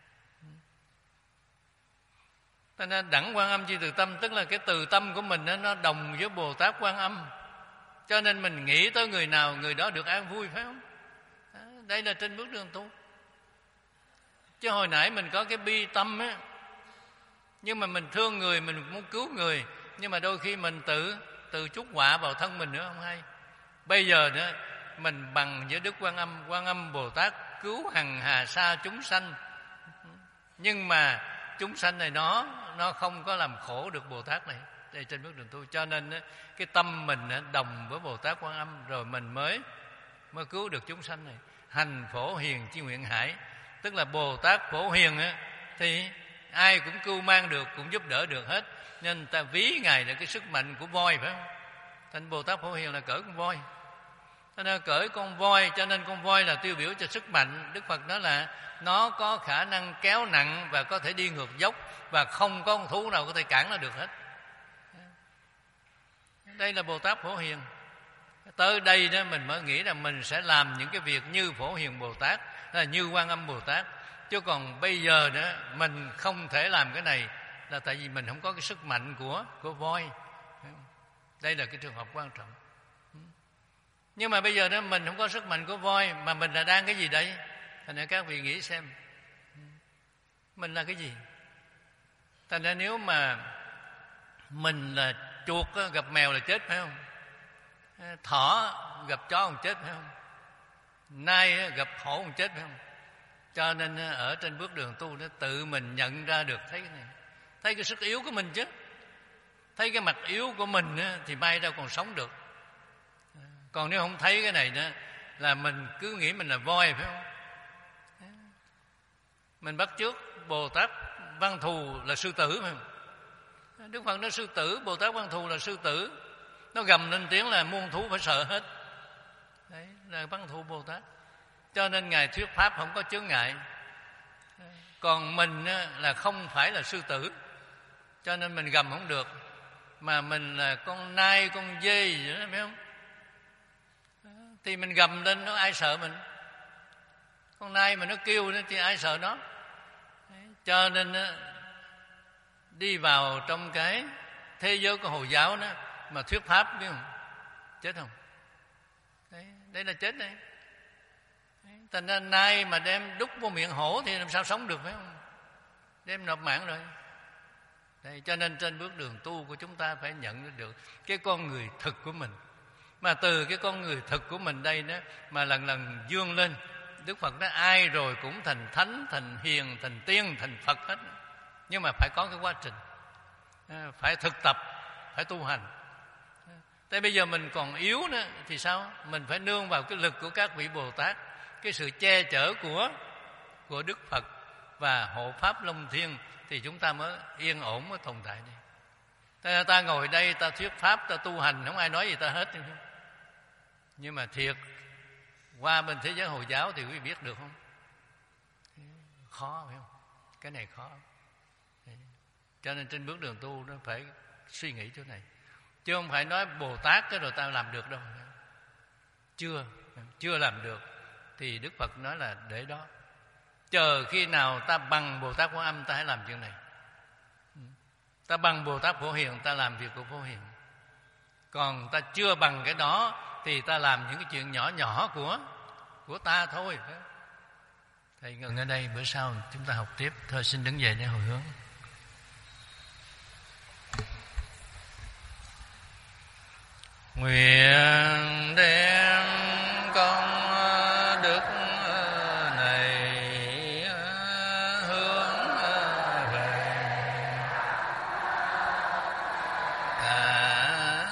Cho nên đẳng Quan Âm Chi Từ Tâm tức là cái từ tâm của mình đó, nó đồng với Bồ Tát Quan Âm. Cho nên mình nghĩ tới người nào người đó được an vui, phải không? Đây là trên bước đường tu. Chứ hồi nãy mình có cái bi tâm á, nhưng mà mình thương người, mình muốn cứu người, nhưng mà đôi khi mình tự tự chuốc họa vào thân mình nữa không hay. Bây giờ nữa mình bằng với Đức Quan Âm, Quan Âm Bồ Tát cứu hằng hà sa chúng sanh, nhưng mà chúng sanh này nó nó không có làm khổ được Bồ Tát này. Đây trên bước đường tu. Cho nên cái tâm mình đồng với Bồ Tát Quan Âm, rồi mình mới mới cứu được chúng sanh này. Hành Phổ Hiền Chi Nguyện Hải, tức là Bồ Tát Phổ Hiền á, thì ai cũng cưu mang được, cũng giúp đỡ được hết. Nên ta ví Ngài là cái sức mạnh của voi, phải không? Thành Bồ Tát Phổ Hiền là cởi con voi. Cho nên cởi con voi, cho nên con voi là tiêu biểu cho sức mạnh. Đức Phật nói là nó có khả năng kéo nặng và có thể đi ngược dốc, và không có con thú nào có thể cản nó được hết. Đây là Bồ Tát Phổ Hiền. Tới đây đó mình mới nghĩ là mình sẽ làm những cái việc như Phổ Hiền Bồ Tát, là như Quan Âm Bồ Tát. Chứ còn bây giờ đó mình không thể làm cái này là tại vì mình không có cái sức mạnh của của voi. Đây là cái trường hợp quan trọng. Nhưng mà bây giờ đó mình không có sức mạnh của voi, mà mình là đang cái gì đây? Thành ra các vị nghĩ xem, mình là cái gì? Thành ra nếu mà mình là chuột gặp mèo là chết, phải không? Thỏ gặp chó còn chết, phải không? Nai gặp hổ còn chết, phải không? Cho nên ở trên bước đường tu đó, tự mình nhận ra được, thấy cái này, thấy cái sức yếu của mình chứ, thấy cái mặt yếu của mình thì may đâu còn sống được. Còn nếu không thấy cái này đó là mình cứ nghĩ mình là voi, phải không? Mình bắt chước Bồ Tát Văn Thù là sư tử, phải không? Đức Phật nói sư tử, Bồ Tát Văn Thù là sư tử, nó gầm lên tiếng là muôn thú phải sợ hết. Đấy là Văn Thù Bồ Tát. Cho nên Ngài thuyết pháp không có chướng ngại. Còn mình là không phải là sư tử, cho nên mình gầm không được, mà mình là con nai, con dê gì đó, phải không? Thì mình gầm lên, nó ai sợ mình? Con nai mà nó kêu nữa thì ai sợ nó? Cho nên đi vào trong cái thế giới của Hồi giáo đó mà thuyết pháp, biết không? Chết không? Đấy, đây là chết đấy. Thành ra nai mà đem đút vô miệng hổ thì làm sao sống được, phải không? Đem nộp mạng rồi. Đấy, cho nên trên bước đường tu của chúng ta phải nhận được cái con người thực của mình. Mà từ cái con người thực của mình đây đó mà lần lần vươn lên. Đức Phật nói ai rồi cũng thành thánh, thành hiền, thành tiên, thành Phật hết. Nhưng mà phải có cái quá trình, phải thực tập, phải tu hành. Thế bây giờ mình còn yếu nữa thì sao? Mình phải nương vào cái lực của các vị Bồ Tát, cái sự che chở của của Đức Phật và hộ pháp Long Thiên, thì chúng ta mới yên ổn, mới tồn tại đây. Ta, ta ngồi đây, ta thuyết pháp, ta tu hành, không ai nói gì ta hết. Nhưng mà thiệt, qua bên thế giới Hồi giáo thì quý vị biết được không? Khó, phải không? Cái này khó. Cho nên trên bước đường tu nó phải suy nghĩ chỗ này. Chứ không phải nói Bồ Tát cái rồi ta làm được đâu. Chưa, chưa làm được. Thì Đức Phật nói là để đó, chờ khi nào ta bằng Bồ Tát Quan Âm ta hãy làm chuyện này. Ta bằng Bồ Tát Phổ Hiền ta làm việc của Phổ Hiền. Còn ta chưa bằng cái đó thì ta làm những cái chuyện nhỏ nhỏ của của ta thôi. Thầy ngừng ở đây, bữa sau chúng ta học tiếp. Thôi xin đứng dậy để hồi hướng. Nguyện đem công đức này hướng về cả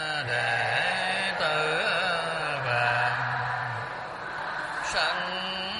đệ tử và sanh